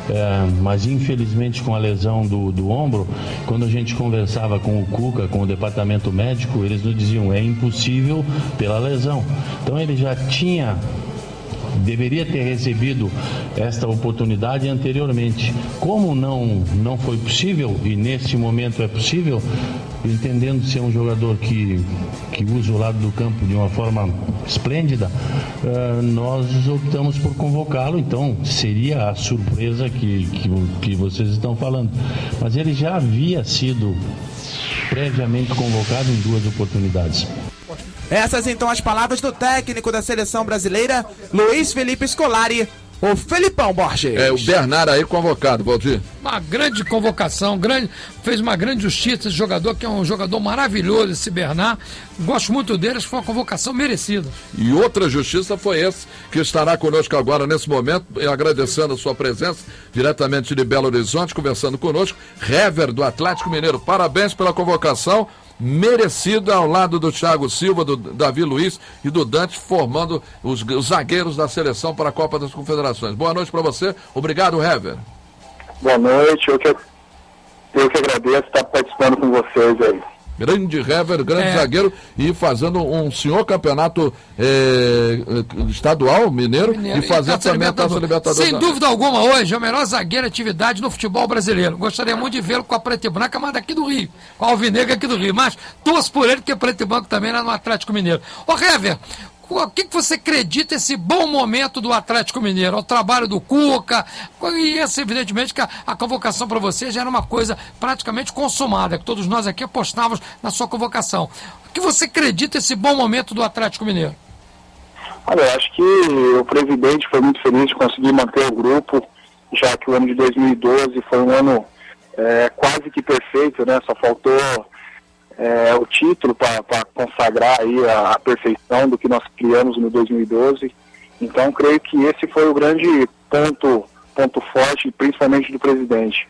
É, mas infelizmente com a lesão do, do ombro, quando a gente conversava com o Cuca, com o departamento médico, eles nos diziam, é impossível pela lesão. Então ele já tinha deveria ter recebido esta oportunidade anteriormente. Como não, não foi possível, e neste momento é possível, entendendo ser um jogador que, que usa o lado do campo de uma forma esplêndida, uh, nós optamos por convocá-lo. Então seria a surpresa que, que, que vocês estão falando. Mas ele já havia sido previamente convocado em duas oportunidades. Essas então as palavras do técnico da seleção brasileira, Luiz Felipe Scolari, o Felipão Borges. É, o Bernard aí convocado, Valdir. Uma grande convocação, grande, fez uma grande justiça esse jogador, que é um jogador maravilhoso, esse Bernard. Gosto muito dele, foi uma convocação merecida. E outra justiça foi esse, que estará conosco agora nesse momento, agradecendo a sua presença, diretamente de Belo Horizonte, conversando conosco, Hever do Atlético Mineiro. Parabéns pela convocação merecida, ao lado do Thiago Silva, do Davi Luiz e do Dante, formando os, os zagueiros da seleção para a Copa das Confederações. Boa noite para você, obrigado, Hever. Boa noite, eu que, eu que agradeço estar participando com vocês aí. Grande Hever, grande é. zagueiro, e fazendo um senhor campeonato é, estadual mineiro, mineiro, e fazendo e também a Taça Libertadores. Sem dúvida alguma, hoje é o melhor zagueiro atividade no futebol brasileiro. Gostaria muito de vê-lo com a Preta e Branca, mas daqui do Rio, com a Alvinegra aqui do Rio. Mas torço por ele, porque Preto e Branco também era no Atlético Mineiro. Ô Hever, o que, que você acredita esse bom momento do Atlético Mineiro? O trabalho do Cuca, e esse, evidentemente, que a, a convocação para você já era uma coisa praticamente consumada, que todos nós aqui apostávamos na sua convocação. O que você acredita esse bom momento do Atlético Mineiro? Olha, eu acho que o presidente foi muito feliz de conseguir manter o grupo, já que o ano de dois mil e doze foi um ano é, quase que perfeito, né? Só faltou É, o título para consagrar aí a, a perfeição do que nós criamos no dois mil e doze. Então creio que esse foi o grande ponto, ponto forte, principalmente do presidente.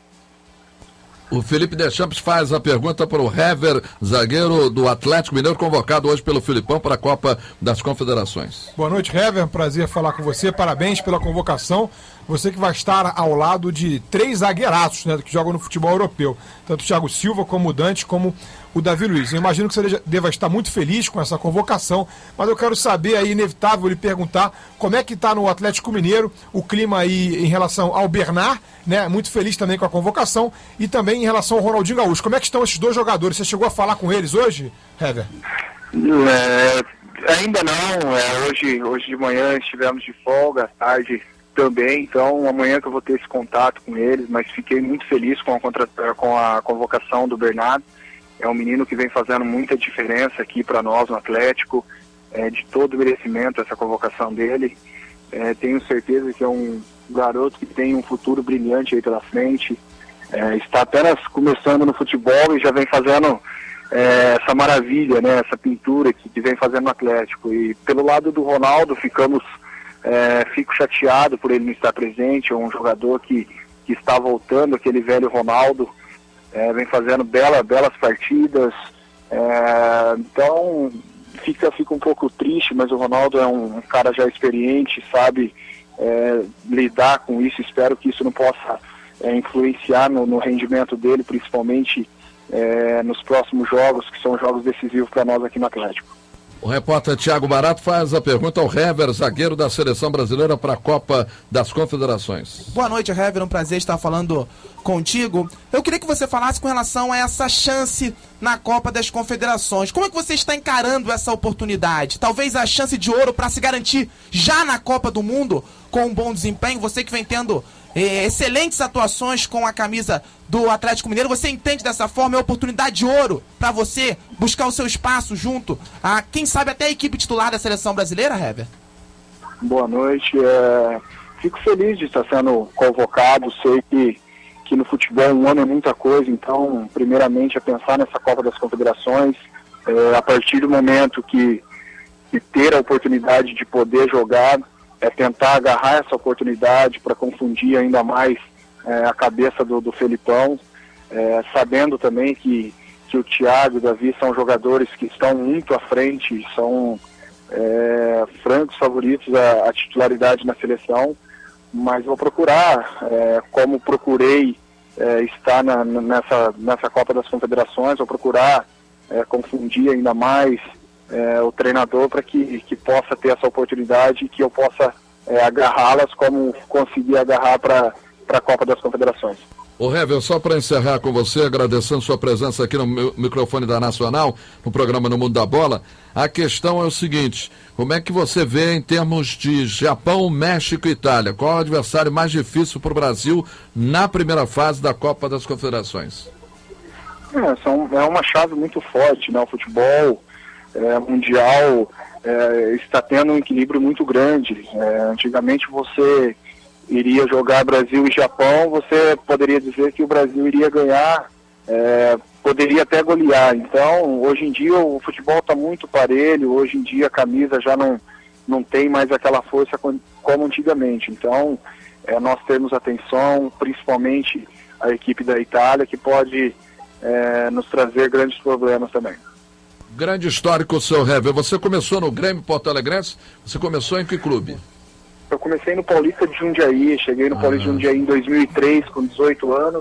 O Felipe Deschamps faz a pergunta para o Hever, zagueiro do Atlético Mineiro, convocado hoje pelo Filipão para a Copa das Confederações. Boa noite, Hever, prazer falar com você, parabéns pela convocação. Você que vai estar ao lado de três zagueiraços, né, que jogam no futebol europeu, tanto o Thiago Silva como o Dante, como o Davi Luiz. Eu imagino que você deva estar muito feliz com essa convocação, mas eu quero saber aí, inevitável, lhe perguntar como é que está no Atlético Mineiro o clima aí em relação ao Bernard, né, muito feliz também com a convocação, e também em relação ao Ronaldinho Gaúcho. Como é que estão esses dois jogadores? Você chegou a falar com eles hoje, Hever? É, ainda não, é, hoje, hoje de manhã estivemos de folga, à tarde também, então amanhã que eu vou ter esse contato com eles, mas fiquei muito feliz com a, contra... com a convocação do Bernardo. É um menino que vem fazendo muita diferença aqui para nós no Atlético, é, de todo merecimento essa convocação dele. É, tenho certeza que é um garoto que tem um futuro brilhante aí pela frente, é, está apenas começando no futebol e já vem fazendo é, essa maravilha, né, essa pintura que, que vem fazendo no Atlético. E pelo lado do Ronaldo, ficamos É, fico chateado por ele não estar presente. É um jogador que, que está voltando, aquele velho Ronaldo, é, vem fazendo bela, belas partidas, é, então fica, fica um pouco triste, mas o Ronaldo é um, um cara já experiente, sabe é, lidar com isso. Espero que isso não possa é, influenciar no, no rendimento dele, principalmente é, nos próximos jogos, que são jogos decisivos para nós aqui no Atlético. O repórter Thiago Barato faz a pergunta ao Hever, zagueiro da seleção brasileira para a Copa das Confederações. Boa noite, Hever, um prazer estar falando contigo. Eu queria que você falasse com relação a essa chance na Copa das Confederações. Como é que você está encarando essa oportunidade? Talvez a chance de ouro para se garantir já na Copa do Mundo com um bom desempenho. Você que vem tendo eh, excelentes atuações com a camisa do Atlético Mineiro, você entende dessa forma? É oportunidade de ouro para você buscar o seu espaço junto a, quem sabe, até a equipe titular da seleção brasileira, Hever? Boa noite. É... Fico feliz de estar sendo convocado. Sei que, que no futebol um ano é muita coisa, então, primeiramente, é pensar nessa Copa das Confederações. É, a partir do momento que, que ter a oportunidade de poder jogar, é tentar agarrar essa oportunidade para confundir ainda mais é, a cabeça do, do Felipão, é, sabendo também que, que o Thiago e o Davi são jogadores que estão muito à frente, são é, francos favoritos à, à titularidade na seleção, mas vou procurar, é, como procurei é, estar na, nessa, nessa Copa das Confederações, vou procurar é, confundir ainda mais é, o treinador para que, que possa ter essa oportunidade e que eu possa é, agarrá-las como conseguir agarrar para a Copa das Confederações. Ô Hever, só para encerrar com você, agradecendo sua presença aqui no microfone da Nacional, no programa No Mundo da Bola, a questão é o seguinte: como é que você vê em termos de Japão, México e Itália? Qual é o adversário mais difícil para o Brasil na primeira fase da Copa das Confederações? É, são, é uma chave muito forte, né? O futebol é, mundial é, está tendo um equilíbrio muito grande. É, antigamente você iria jogar Brasil e Japão, você poderia dizer que o Brasil iria ganhar, é, poderia até golear. Então, hoje em dia o futebol está muito parelho, hoje em dia a camisa já não, não tem mais aquela força como antigamente. Então, é, nós temos atenção, principalmente a equipe da Itália, que pode é, nos trazer grandes problemas também. Grande histórico, seu Hever. Você começou no Grêmio Porto Alegrense, você começou em que clube? Eu comecei no Paulista de Jundiaí, cheguei no ah. Paulista de Jundiaí em dois mil e três, com dezoito anos,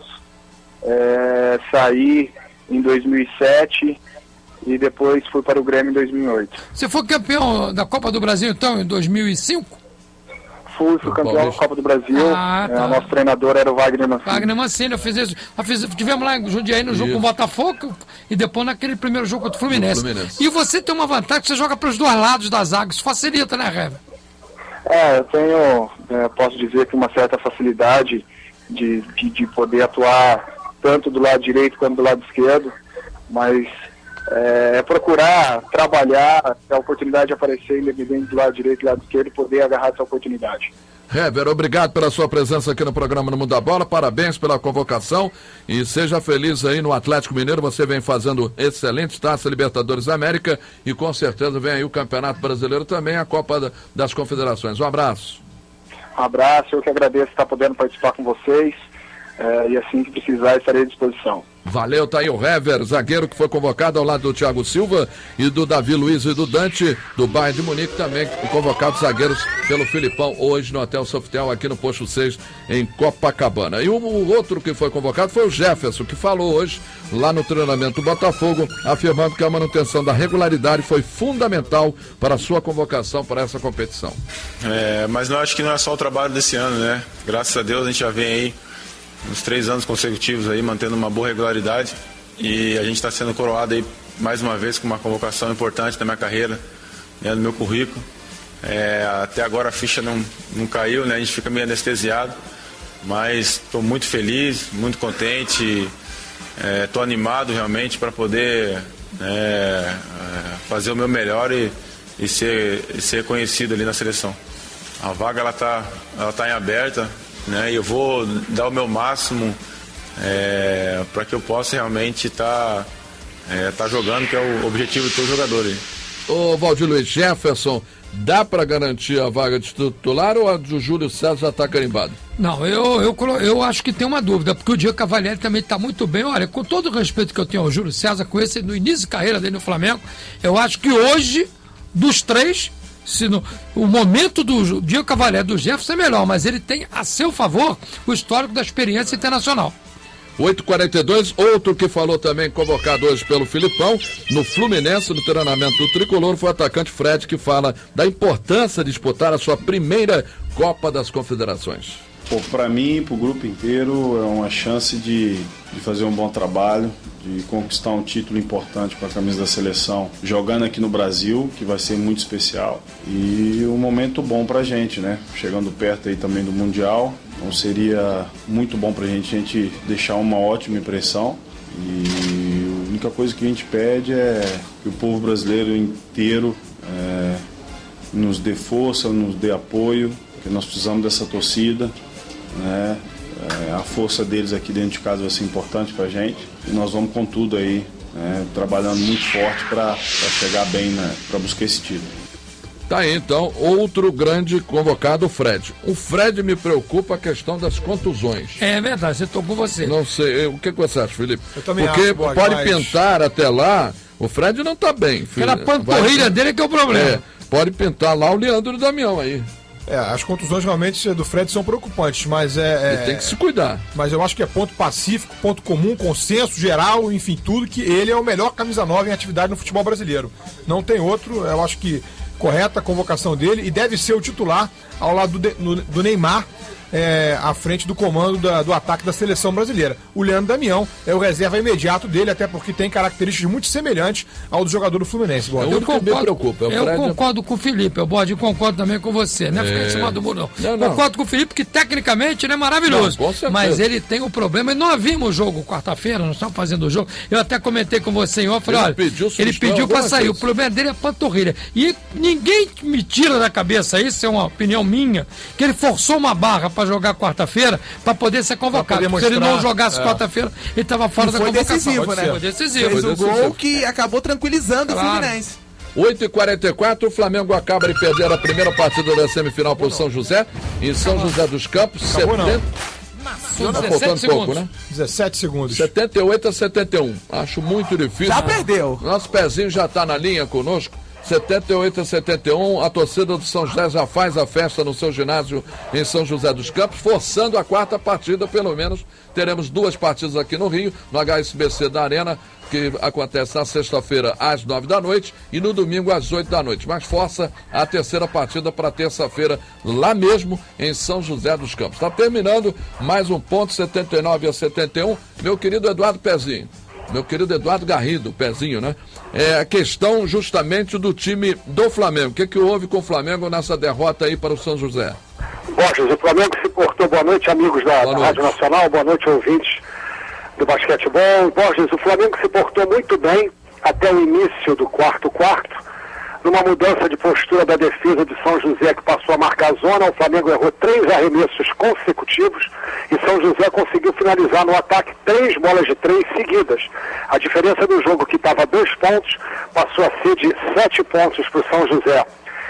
é, saí em dois mil e sete e depois fui para o Grêmio em dois mil e oito. Você foi campeão da Copa do Brasil, então, em dois mil e cinco? Fui, fui campeão da Copa do Brasil, ah, tá. é, o nosso treinador era o Wagner Mancini. Wagner Mancini, eu fiz isso. Eu fiz, tivemos lá em Jundiaí no jogo isso. com o Botafogo e depois naquele primeiro jogo contra o Fluminense. Fluminense. E você tem uma vantagem que você joga para os dois lados da zaga, isso facilita, né, Hever? É, eu tenho, é, posso dizer que uma certa facilidade de, de, de poder atuar tanto do lado direito quanto do lado esquerdo, mas é, é procurar trabalhar, a oportunidade de aparecer independente do lado direito e do lado esquerdo e poder agarrar essa oportunidade. Hever, obrigado pela sua presença aqui no programa No Mundo da Bola, parabéns pela convocação e seja feliz aí no Atlético Mineiro, você vem fazendo excelente Taça Libertadores da América e com certeza vem aí o Campeonato Brasileiro também, a Copa das Confederações. Um abraço. Um abraço, eu que agradeço estar podendo participar com vocês é, e assim que precisar estarei à disposição. Valeu, tá aí o Hever, zagueiro que foi convocado ao lado do Thiago Silva e do Davi Luiz e do Dante, do Bayern de Munique, também convocados zagueiros pelo Filipão, hoje no Hotel Sofitel, aqui no Posto seis, em Copacabana. E o, o outro que foi convocado foi o Jefferson, que falou hoje, lá no treinamento do Botafogo, afirmando que a manutenção da regularidade foi fundamental para a sua convocação para essa competição. É, mas eu acho que não é só o trabalho desse ano, né? Graças a Deus a gente já vem aí uns três anos consecutivos aí, mantendo uma boa regularidade e a gente está sendo coroado aí mais uma vez com uma convocação importante na minha carreira, né, no meu currículo. É, até agora a ficha não, não caiu, né, a gente fica meio anestesiado, mas estou muito feliz, muito contente, estou é, animado realmente para poder é, fazer o meu melhor e, e, ser, e ser conhecido ali na seleção. A vaga ela está ela tá em aberta, né, e eu vou dar o meu máximo é, para que eu possa realmente estar tá, é, tá jogando, que é o objetivo de todo jogador aí. Ô Valdir Luiz, Jefferson, dá para garantir a vaga de titular ou a do Júlio César já está carimbado? Não, eu, eu, eu acho que tem uma dúvida, porque o Diego Cavalieri também está muito bem. Olha, com todo o respeito que eu tenho ao Júlio César, com esse no início de carreira dele no Flamengo, eu acho que hoje, dos três, se no, o momento do Diego Cavalieri do Jefferson é melhor, mas ele tem a seu favor o histórico da experiência internacional. oito e quarenta e dois, outro que falou também, convocado hoje pelo Filipão, no Fluminense, no treinamento do Tricolor, foi o atacante Fred, que fala da importância de disputar a sua primeira Copa das Confederações. Pô, para mim, para o grupo inteiro, é uma chance de, de fazer um bom trabalho, de conquistar um título importante com a camisa da seleção, jogando aqui no Brasil, que vai ser muito especial. E um momento bom pra gente, né? Chegando perto aí também do Mundial, então seria muito bom pra gente, a gente deixar uma ótima impressão. E a única coisa que a gente pede é que o povo brasileiro inteiro é, nos dê força, nos dê apoio, porque nós precisamos dessa torcida, né? É, a força deles aqui dentro de casa vai ser importante pra gente e nós vamos com tudo aí, né? Trabalhando muito forte para chegar bem, né? Para buscar esse título. Tá aí então, outro grande convocado, o Fred. O Fred me preocupa a questão das contusões. É verdade, eu tô com você. Não sei, o que você acha, Felipe? Eu também Porque acho, pode mas... pintar até lá, o Fred não tá bem. Filho. Aquela panturrilha vai... dele que é o problema. É, pode pintar lá o Leandro Damião aí. É, as contusões realmente do Fred são preocupantes, mas é... Ele é, tem que se cuidar. Mas eu acho que é ponto pacífico, ponto comum, consenso geral, enfim, tudo, que ele é o melhor camisa nove em atividade no futebol brasileiro. Não tem outro, eu acho que correta a convocação dele e deve ser o titular ao lado do, do, do Neymar, É, à frente do comando da, do ataque da seleção brasileira. O Leandro Damião é o reserva imediato dele, até porque tem características muito semelhantes ao do jogador do Fluminense. Eu, eu, concordo, me preocupa, eu Fred... concordo com o Felipe, eu Bode, concordo também com você, né? Fica é... em cima do muro, não. Não, não. Concordo com o Felipe, que tecnicamente ele é maravilhoso, não, mas ele tem um problema, e nós vimos o jogo quarta-feira, nós estamos fazendo o jogo, eu até comentei com você em off, falei, olha, pediu ele pediu para sair, coisa. O problema dele é a panturrilha, e ninguém me tira da cabeça, isso é uma opinião minha, que ele forçou uma barra para jogar quarta-feira para poder ser convocado. Poder se ele não jogasse é. quarta-feira, ele estava fora e da foi convocação. Decisivo, né? Foi decisivo, Fez foi o decisivo. gol que acabou tranquilizando claro. o Fluminense. oito e quarenta e quatro, o Flamengo acaba de perder a primeira partida da semifinal para o São José, em São José dos Campos, Acabou, setenta... não. Tá faltando pouco, né? dezessete segundos. setenta e oito a setenta e um. Acho muito difícil. Já perdeu. Nosso pezinho já está na linha conosco. setenta e oito a setenta e um, a torcida do São José já faz a festa no seu ginásio em São José dos Campos, forçando a quarta partida, pelo menos. Teremos duas partidas aqui no Rio, no H S B C da Arena, que acontece na sexta-feira às nove da noite e no domingo às oito da noite. Mas força a terceira partida para terça-feira, lá mesmo em São José dos Campos. Está terminando mais um ponto, setenta e nove a setenta e um. Meu querido Eduardo Pezinho. Meu querido Eduardo Garrido, Pezinho, né? É a questão justamente do time do Flamengo. O que, que houve com o Flamengo nessa derrota aí para o São José? Borges, o Flamengo se portou. Boa noite, amigos da, da Rádio Nacional. Boa noite, ouvintes do basquetebol. Borges, o Flamengo se portou muito bem até o início do quarto quarto. Numa mudança de postura da defesa de São José, que passou a marcar a zona, o Flamengo errou três arremessos consecutivos e São José conseguiu finalizar no ataque três bolas de três seguidas. A diferença do jogo, que estava dois pontos, passou a ser de sete pontos para o São José.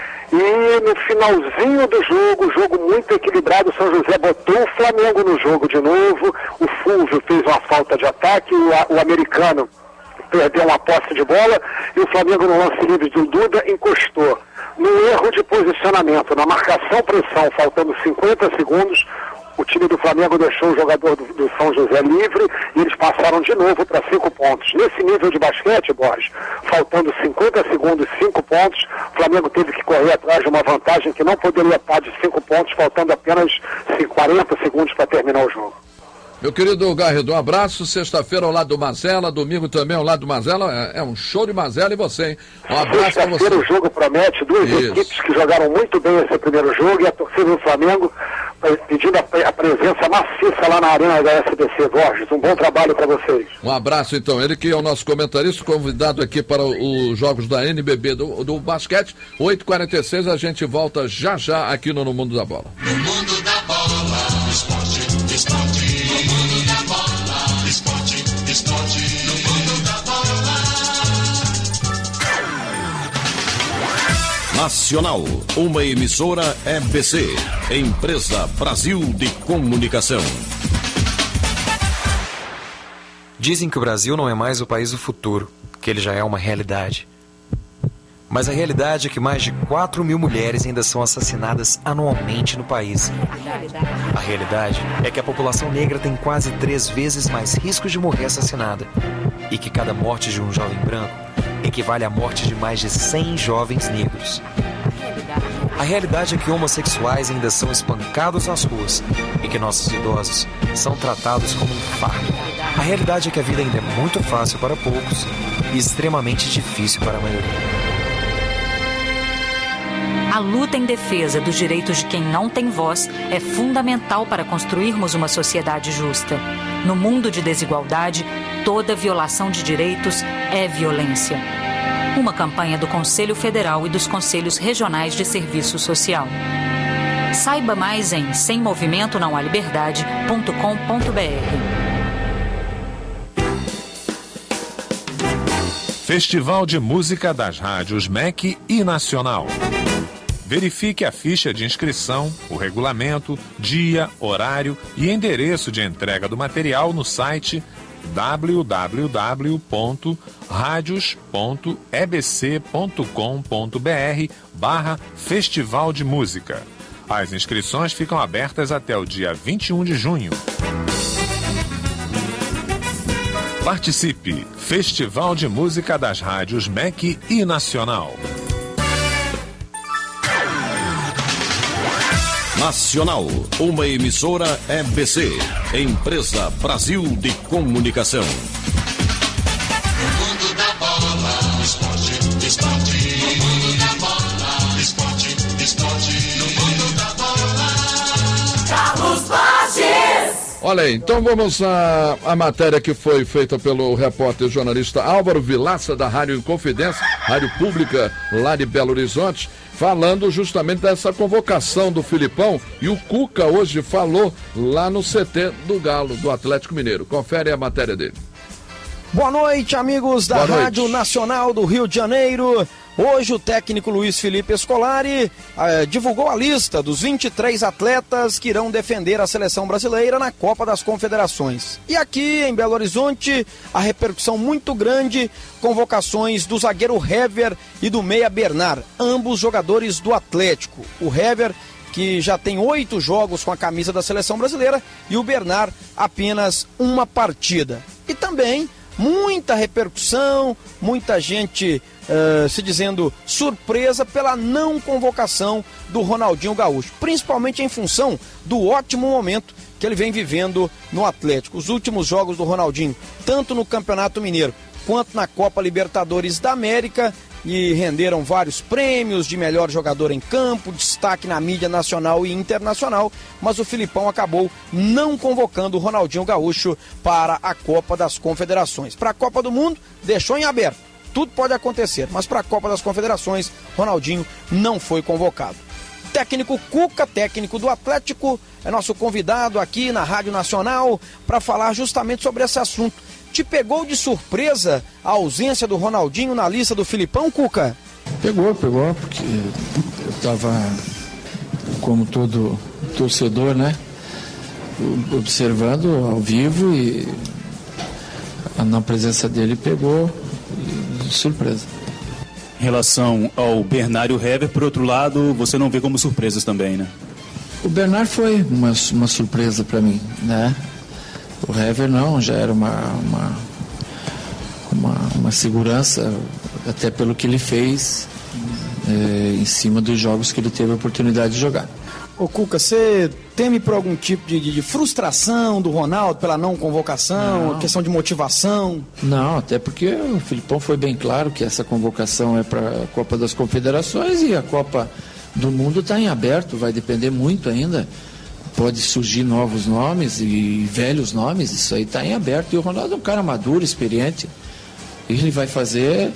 E no finalzinho do jogo, jogo muito equilibrado, São José botou o Flamengo no jogo de novo, o Fulvio fez uma falta de ataque, o, o americano perdeu uma posse de bola e o Flamengo no lance livre do Duda encostou. No erro de posicionamento, na marcação-pressão, faltando cinquenta segundos, o time do Flamengo deixou o jogador do, do São José livre e eles passaram de novo para cinco pontos. Nesse nível de basquete, Borges, faltando cinquenta segundos, cinco pontos, o Flamengo teve que correr atrás de uma vantagem que não poderia estar de cinco pontos, faltando apenas quarenta segundos para terminar o jogo. Meu querido Garrido, um abraço. Sexta-feira ao lado do Mazela, domingo também ao lado do Mazela. É, é um show de Mazela e você, hein? Um abraço para você. Sexta-feira o jogo promete, duas Isso. equipes que jogaram muito bem esse primeiro jogo e a torcida do Flamengo pedindo a, a presença maciça lá na Arena da S B C. Borges, um bom trabalho para vocês. Um abraço então. Ele que é o nosso comentarista, convidado aqui para os jogos da N B B do, do basquete. oito e quarenta e seis, a gente volta já já aqui no, no Mundo da Bola. No Mundo da Bola, esporte, esporte. No Mundo da Bola, esporte, esporte. No Mundo da Bola. Nacional, uma emissora E B C, Empresa Brasil de Comunicação. Dizem que o Brasil não é mais o país do futuro, que ele já é uma realidade. Mas a realidade é que mais de quatro mil mulheres ainda são assassinadas anualmente no país. A realidade é que a população negra tem quase três vezes mais risco de morrer assassinada. E que cada morte de um jovem branco equivale à morte de mais de cem jovens negros. A realidade é que homossexuais ainda são espancados nas ruas e que nossos idosos são tratados como um fardo. A realidade é que a vida ainda é muito fácil para poucos e extremamente difícil para a maioria. A luta em defesa dos direitos de quem não tem voz é fundamental para construirmos uma sociedade justa. No mundo de desigualdade, toda violação de direitos é violência. Uma campanha do Conselho Federal e dos Conselhos Regionais de Serviço Social. Saiba mais em sem movimento não há liberdade ponto com ponto b r. Festival de Música das Rádios M E C e Nacional. Verifique a ficha de inscrição, o regulamento, dia, horário e endereço de entrega do material no site w w w ponto radios ponto e b c ponto com ponto b r barra Festival de Música. As inscrições ficam abertas até o dia vinte e um de junho. Participe! Festival de Música das Rádios M E C e Nacional. Nacional, uma emissora E B C, Empresa Brasil de Comunicação. No mundo da bola, esporte, esporte. No mundo da bola, esporte, esporte. No mundo da bola, Carlos Borges. Olha aí, então vamos à, à matéria que foi feita pelo repórter jornalista Álvaro Vilaça, da Rádio Inconfidência, Rádio Pública lá de Belo Horizonte, falando justamente dessa convocação do Filipão, e o Cuca hoje falou lá no C T do Galo, do Atlético Mineiro. Confere a matéria dele. Boa noite, amigos da Boa Rádio noite. Nacional do Rio de Janeiro. Hoje o técnico Luiz Felipe Scolari eh, divulgou a lista dos vinte e três atletas que irão defender a seleção brasileira na Copa das Confederações. E aqui em Belo Horizonte, a repercussão muito grande, convocações do zagueiro Hever e do meia Bernard, ambos jogadores do Atlético. O Hever, que já tem oito jogos com a camisa da seleção brasileira, e o Bernard apenas uma partida. E também muita repercussão, muita gente uh, se dizendo surpresa pela não convocação do Ronaldinho Gaúcho, principalmente em função do ótimo momento que ele vem vivendo no Atlético. Os últimos jogos do Ronaldinho, tanto no Campeonato Mineiro quanto na Copa Libertadores da América, e renderam vários prêmios de melhor jogador em campo, destaque na mídia nacional e internacional, mas o Filipão acabou não convocando o Ronaldinho Gaúcho para a Copa das Confederações. Para a Copa do Mundo, deixou em aberto. Tudo pode acontecer, mas para a Copa das Confederações, Ronaldinho não foi convocado. Técnico Cuca, técnico do Atlético, é nosso convidado aqui na Rádio Nacional para falar justamente sobre esse assunto. Te pegou de surpresa a ausência do Ronaldinho na lista do Filipão, Cuca? Pegou, pegou, porque eu estava, como todo torcedor, né, observando ao vivo, e a não presença dele pegou de surpresa. Em relação ao Bernard e o Hever, por outro lado, você não vê como surpresas também, né? O Bernard foi uma, uma surpresa para mim, né? O Hever não, já era uma, uma, uma, uma segurança, até pelo que ele fez é, em cima dos jogos que ele teve a oportunidade de jogar. Ô Cuca, você teme por algum tipo de, de, de frustração do Ronaldo pela não convocação, Não. questão de motivação? Não, até porque o Filipão foi bem claro que essa convocação é para a Copa das Confederações, e a Copa do Mundo está em aberto, vai depender muito ainda. Pode surgir novos nomes e velhos nomes, isso aí está em aberto. E o Ronaldo é um cara maduro, experiente. Ele vai fazer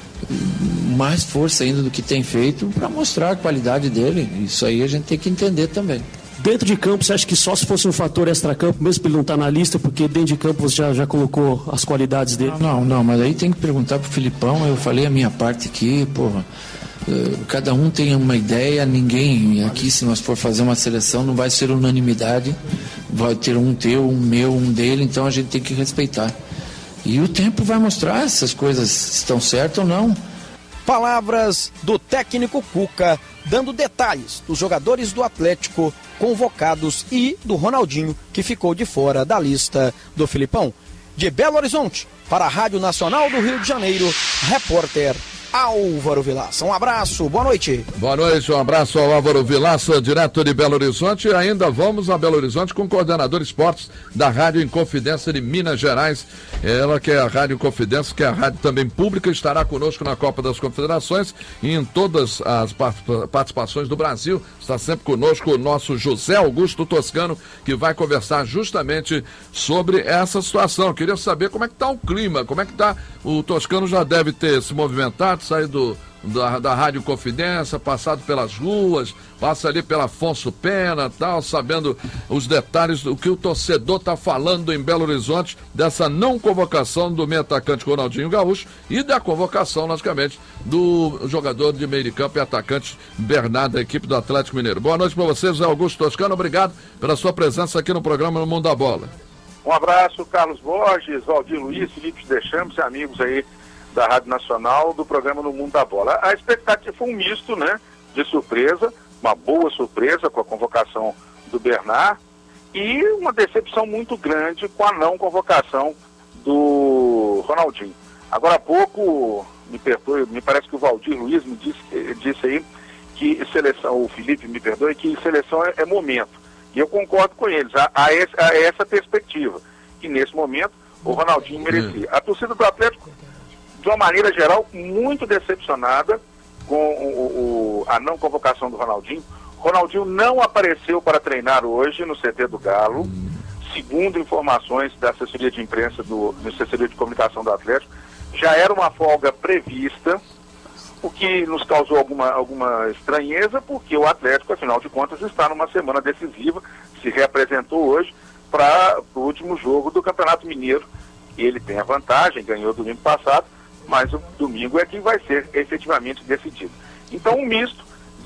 mais força ainda do que tem feito para mostrar a qualidade dele. Isso aí a gente tem que entender também. Dentro de campo, você acha que só se fosse um fator extra-campo, mesmo para ele não estar na lista, porque dentro de campo você já, já colocou as qualidades dele? Não, não, mas aí tem que perguntar pro Filipão. Eu falei a minha parte aqui, porra. Cada um tem uma ideia, ninguém aqui, se nós for fazer uma seleção, não vai ser unanimidade, vai ter um teu, um meu, um dele, então a gente tem que respeitar. E o tempo vai mostrar se as coisas estão certas ou não. Palavras do técnico Cuca, dando detalhes dos jogadores do Atlético convocados e do Ronaldinho, que ficou de fora da lista do Filipão. De Belo Horizonte, para a Rádio Nacional do Rio de Janeiro, repórter Álvaro Vilaça. Um abraço, boa noite. Boa noite, um abraço ao Álvaro Vilaça, direto de Belo Horizonte. E ainda vamos a Belo Horizonte com o coordenador esportes da Rádio Inconfidência de Minas Gerais. Ela que é a Rádio Inconfidência, que é a rádio também pública, estará conosco na Copa das Confederações e em todas as participações do Brasil. Está sempre conosco o nosso José Augusto Toscano, que vai conversar justamente sobre essa situação. Queria saber como é que está o clima, como é que está. O Toscano já deve ter se movimentado, saído da, da Rádio Confidência, passado pelas ruas, passa ali pela Afonso Pena, tal, sabendo os detalhes do que o torcedor está falando em Belo Horizonte, dessa não convocação do meio atacante Ronaldinho Gaúcho e da convocação, logicamente, do jogador de meio de campo e atacante Bernard, da equipe do Atlético Mineiro. Boa noite para vocês, José Augusto Toscano, obrigado pela sua presença aqui no programa No Mundo da Bola. Um abraço, Carlos Borges, Valdir Luiz, Felipe Deschamps e amigos aí da Rádio Nacional, do programa No Mundo da Bola. A expectativa foi um misto, né, de surpresa, uma boa surpresa com a convocação do Bernard e uma decepção muito grande com a não convocação do Ronaldinho. Agora há pouco, me perdoe, me parece que o Valdir Luiz me disse, disse aí que seleção, o Felipe me perdoe, que seleção é, é momento. E eu concordo com eles, a, a, essa, a essa perspectiva, que nesse momento o Ronaldinho merecia. A torcida do Atlético, de uma maneira geral, muito decepcionada com o, o, a não convocação do Ronaldinho. Ronaldinho não apareceu para treinar hoje no C T do Galo, segundo informações da assessoria de imprensa, do, da assessoria de comunicação do Atlético. Já era uma folga prevista, o que nos causou alguma, alguma estranheza, porque o Atlético, afinal de contas, está numa semana decisiva, se reapresentou hoje para o último jogo do Campeonato Mineiro. Ele tem a vantagem, ganhou domingo passado, mas o domingo é que vai ser efetivamente decidido. Então, um misto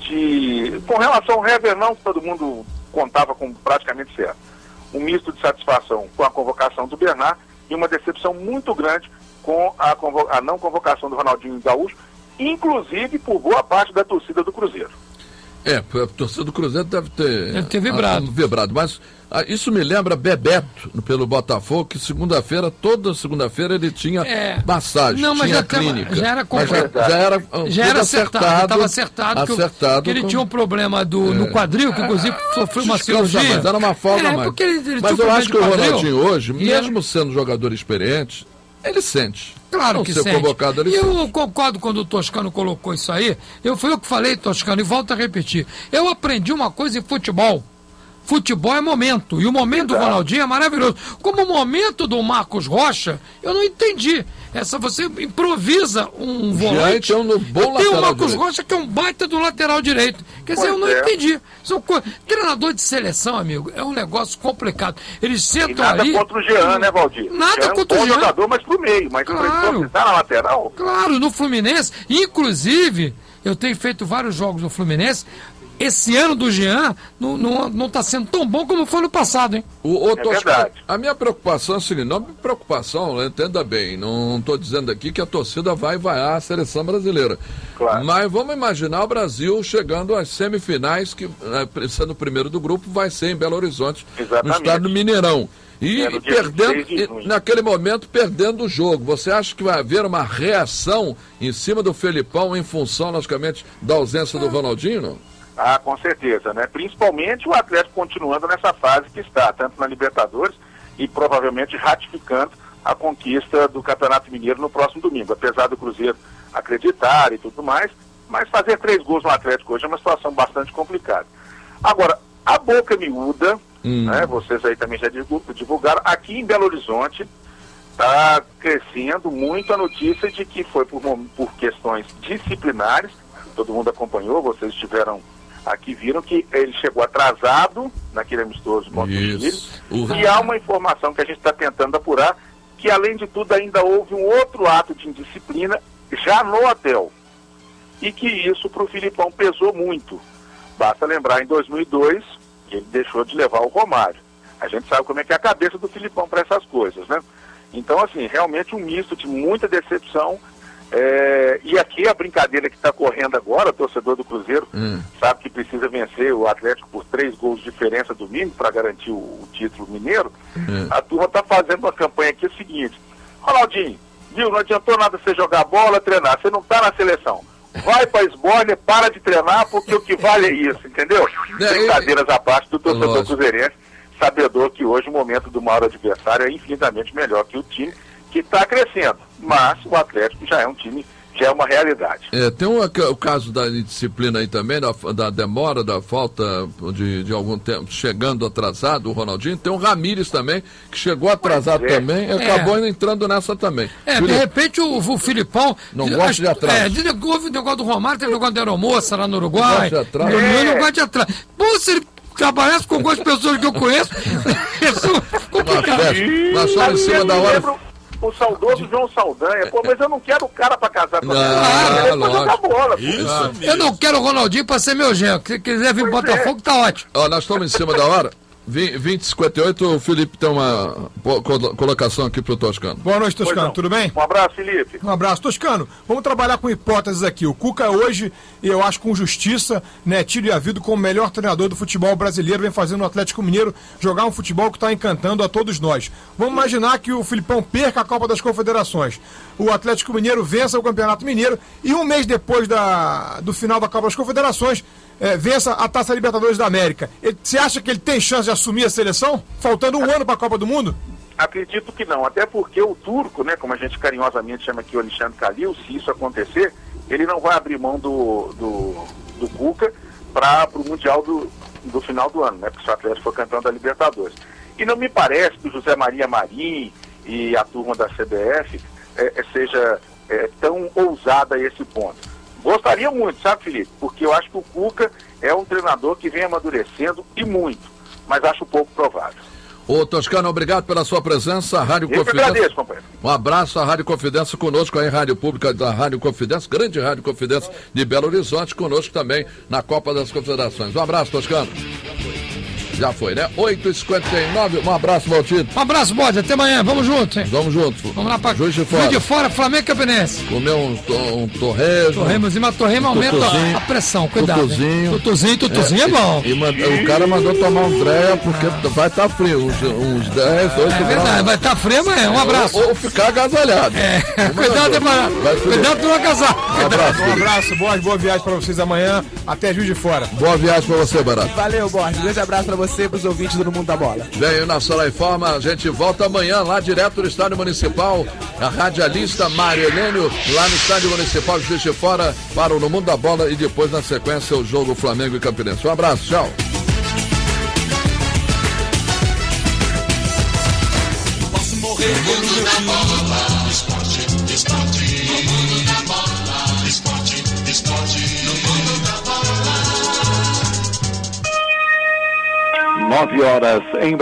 de... Com relação ao Hever, não todo mundo contava com praticamente certo. Um misto de satisfação com a convocação do Bernard e uma decepção muito grande com a, convo... a não convocação do Ronaldinho Gaúcho, inclusive por boa parte da torcida do Cruzeiro. É, a torcida do Cruzeiro deve ter, deve ter vibrado. Ah, vibrado, mas ah, isso me lembra Bebeto pelo Botafogo, que segunda-feira, toda segunda-feira ele tinha é. massagem, Não, mas tinha já clínica. Tava, já era mas já, já era, já era acertado, estava acertado, acertado que, que ele com... tinha um problema do, é. no quadril, que inclusive sofreu uma cirurgia. Mas era uma folga é, mais. Porque ele, ele mas eu acho que o Ronaldinho hoje, e mesmo era... sendo jogador experiente, ele sente. Claro não que ser sente. Convocado, ele e eu sente. concordo quando o Toscano colocou isso aí. Eu fui eu que falei, Toscano, e volto a repetir. Eu aprendi uma coisa em futebol. Futebol é momento. E o momento do Ronaldinho é maravilhoso. Como o momento do Marcos Rocha, eu não entendi. Essa, você improvisa um volante. É um bom tem o lateral Marcos direito. Rocha que é um baita do lateral direito. Quer dizer, Pois eu não é. entendi. São co... Treinador de seleção, amigo, é um negócio complicado. Eles E sentam nada ali. contra o Jean, né, Valdir? Nada Jean contra é um o bom Jean. jogador, mas pro meio. Mas Claro. para tá na lateral. Claro, no Fluminense. Inclusive, eu tenho feito vários jogos no Fluminense. Esse ano do Jean não, não, não tá sendo tão bom como foi no passado, hein? O, o É Toscano, verdade. a minha preocupação é a seguinte, não é preocupação, entenda bem, não estou dizendo aqui que a torcida vai vaiar a seleção brasileira. Claro. Mas vamos imaginar o Brasil chegando às semifinais, que né, sendo o primeiro do grupo, vai ser em Belo Horizonte, Exatamente. no estado do Mineirão. E, É, no e dia perdendo, vinte e seis de e, junho. naquele momento, perdendo o jogo. Você acha que vai haver uma reação em cima do Felipão em função, logicamente, da ausência do Ronaldinho, não? Ah, com certeza, né? Principalmente o Atlético continuando nessa fase que está, tanto na Libertadores e provavelmente ratificando a conquista do Campeonato Mineiro no próximo domingo. Apesar do Cruzeiro acreditar e tudo mais, mas fazer três gols no Atlético hoje é uma situação bastante complicada. Agora, a boca miúda, Hum. né? Vocês aí também já divulgaram, aqui em Belo Horizonte está crescendo muito a notícia de que foi por, mom- por questões disciplinares, todo mundo acompanhou, vocês estiveram aqui, viram que ele chegou atrasado naquele amistoso contra o Chile. Isso. O- E há uma informação que a gente está tentando apurar, que além de tudo ainda houve um outro ato de indisciplina já no hotel. E que isso para o Filipão pesou muito. Basta lembrar, em dois mil e dois, ele deixou de levar o Romário. A gente sabe como é que é a cabeça do Filipão para essas coisas, né? Então, assim, realmente um misto de muita decepção. É, e aqui a brincadeira que está correndo agora, o torcedor do Cruzeiro Hum. sabe que precisa vencer o Atlético por três gols de diferença domingo para garantir o, o título mineiro. Hum. A turma está fazendo uma campanha aqui, é o seguinte: Ronaldinho, viu, não adiantou nada você jogar bola, treinar, você não está na seleção. Vai para a Esbórnia, para de treinar, porque o que vale é isso, entendeu? É, Brincadeiras à parte do torcedor Lógico. cruzeirense, sabedor que hoje o momento do maior adversário é infinitamente melhor que o time que está crescendo. Mas o Atlético já é um time, já é uma realidade. É, tem um, o caso da indisciplina aí também, da, da demora, da falta de, de algum tempo, chegando atrasado, o Ronaldinho. Tem o Ramírez também, que chegou atrasado Pois é. também e É. acabou entrando nessa também. É, de Felipe, repente o, o Filipão. Não gosta de atraso. É, de, houve o negócio do Romário, teve o negócio da aeromoça lá no Uruguai. Não gosta de atraso. Eu, eu É. não gosto de atraso. Pô, se ele trabalhasse com algumas pessoas que eu conheço, isso é uma complicado. festa. Nós só em cima da hora. Lembro o saudoso João Saldanha. Pô, mas eu não quero o cara para casar com Não, ele. Ele lógico. jogar bola. pô. Isso Ah. mesmo. Eu não quero o Ronaldinho pra ser meu genro. Se quiser vir pro Pois é. Botafogo, tá ótimo. Ó, nós estamos em cima da hora. vinte e cinquenta e oito, o Felipe tem uma colocação aqui pro Toscano. Boa noite, Toscano, tudo bem? Um abraço, Felipe. Um abraço. Toscano, vamos trabalhar com hipóteses aqui. O Cuca hoje, e eu acho com justiça, né, tido e havido como o melhor treinador do futebol brasileiro, vem fazendo o Atlético Mineiro jogar um futebol que está encantando a todos nós. Vamos imaginar que o Filipão perca a Copa das Confederações. O Atlético Mineiro vença o Campeonato Mineiro e um mês depois da, do final da Copa das Confederações, É, vença a Taça Libertadores da América. Você acha que ele tem chance de assumir a seleção? Faltando um ano para a Copa do Mundo? Acredito que não, até porque o turco, né, como a gente carinhosamente chama aqui o Alexandre Calil, se isso acontecer, ele não vai abrir mão do, do, do Cuca para o Mundial do, do final do ano, né, porque o Atlético foi campeão da Libertadores. E não me parece que o José Maria Marim e a turma da C B F é, seja é, tão ousada a esse ponto. Gostaria muito, sabe, Felipe? Porque eu acho que o Cuca é um treinador que vem amadurecendo e muito, mas acho pouco provável. Ô Toscano, obrigado pela sua presença. A Rádio Eu Confidência. agradeço, companheiro. Um abraço à Rádio Confidência conosco aí, Rádio Pública da Rádio Confidência, grande Rádio Confidência de Belo Horizonte, conosco também na Copa das Confederações. Um abraço, Toscano. Já foi, né? oito e cinquenta e nove, um abraço, Valtinho. Um abraço, Bode, até amanhã, vamos juntos, hein? Vamos juntos. Vamos lá pra Juiz de Fora. Juiz de Fora, Flamengo e Campinense. Comer um, um torresmo. Torremos, e uma torrema aumenta a, a pressão, cuidado. Tutuzinho. Tutuzinho, tutuzinho é, é bom. E, e manda, o cara mandou tomar um dreia porque ah. vai estar tá frio, uns, uns dez, oito graus. É verdade, vai estar tá frio amanhã, um abraço. Ou, ou ficar agasalhado. É, cuidado, é cuidado do agasalho. Um abraço. Um abraço, Borges, boa viagem pra vocês amanhã, até Juiz de Fora. Boa viagem pra você, Barato. Valeu, Borges, grande abraço pra você e pros ouvintes do Mundo da Bola. Bem, o Nacional Informa, a gente volta amanhã lá direto do Estádio Municipal, a radialista Mário Helênio, lá no Estádio Municipal de Juiz de Fora, para o No Mundo da Bola e depois na sequência o jogo Flamengo e Campinense. Um abraço, tchau. Posso morrer no mundo da bola, esporte, esporte, no mundo da bola, esporte, esporte, no mundo da bola. Nove horas em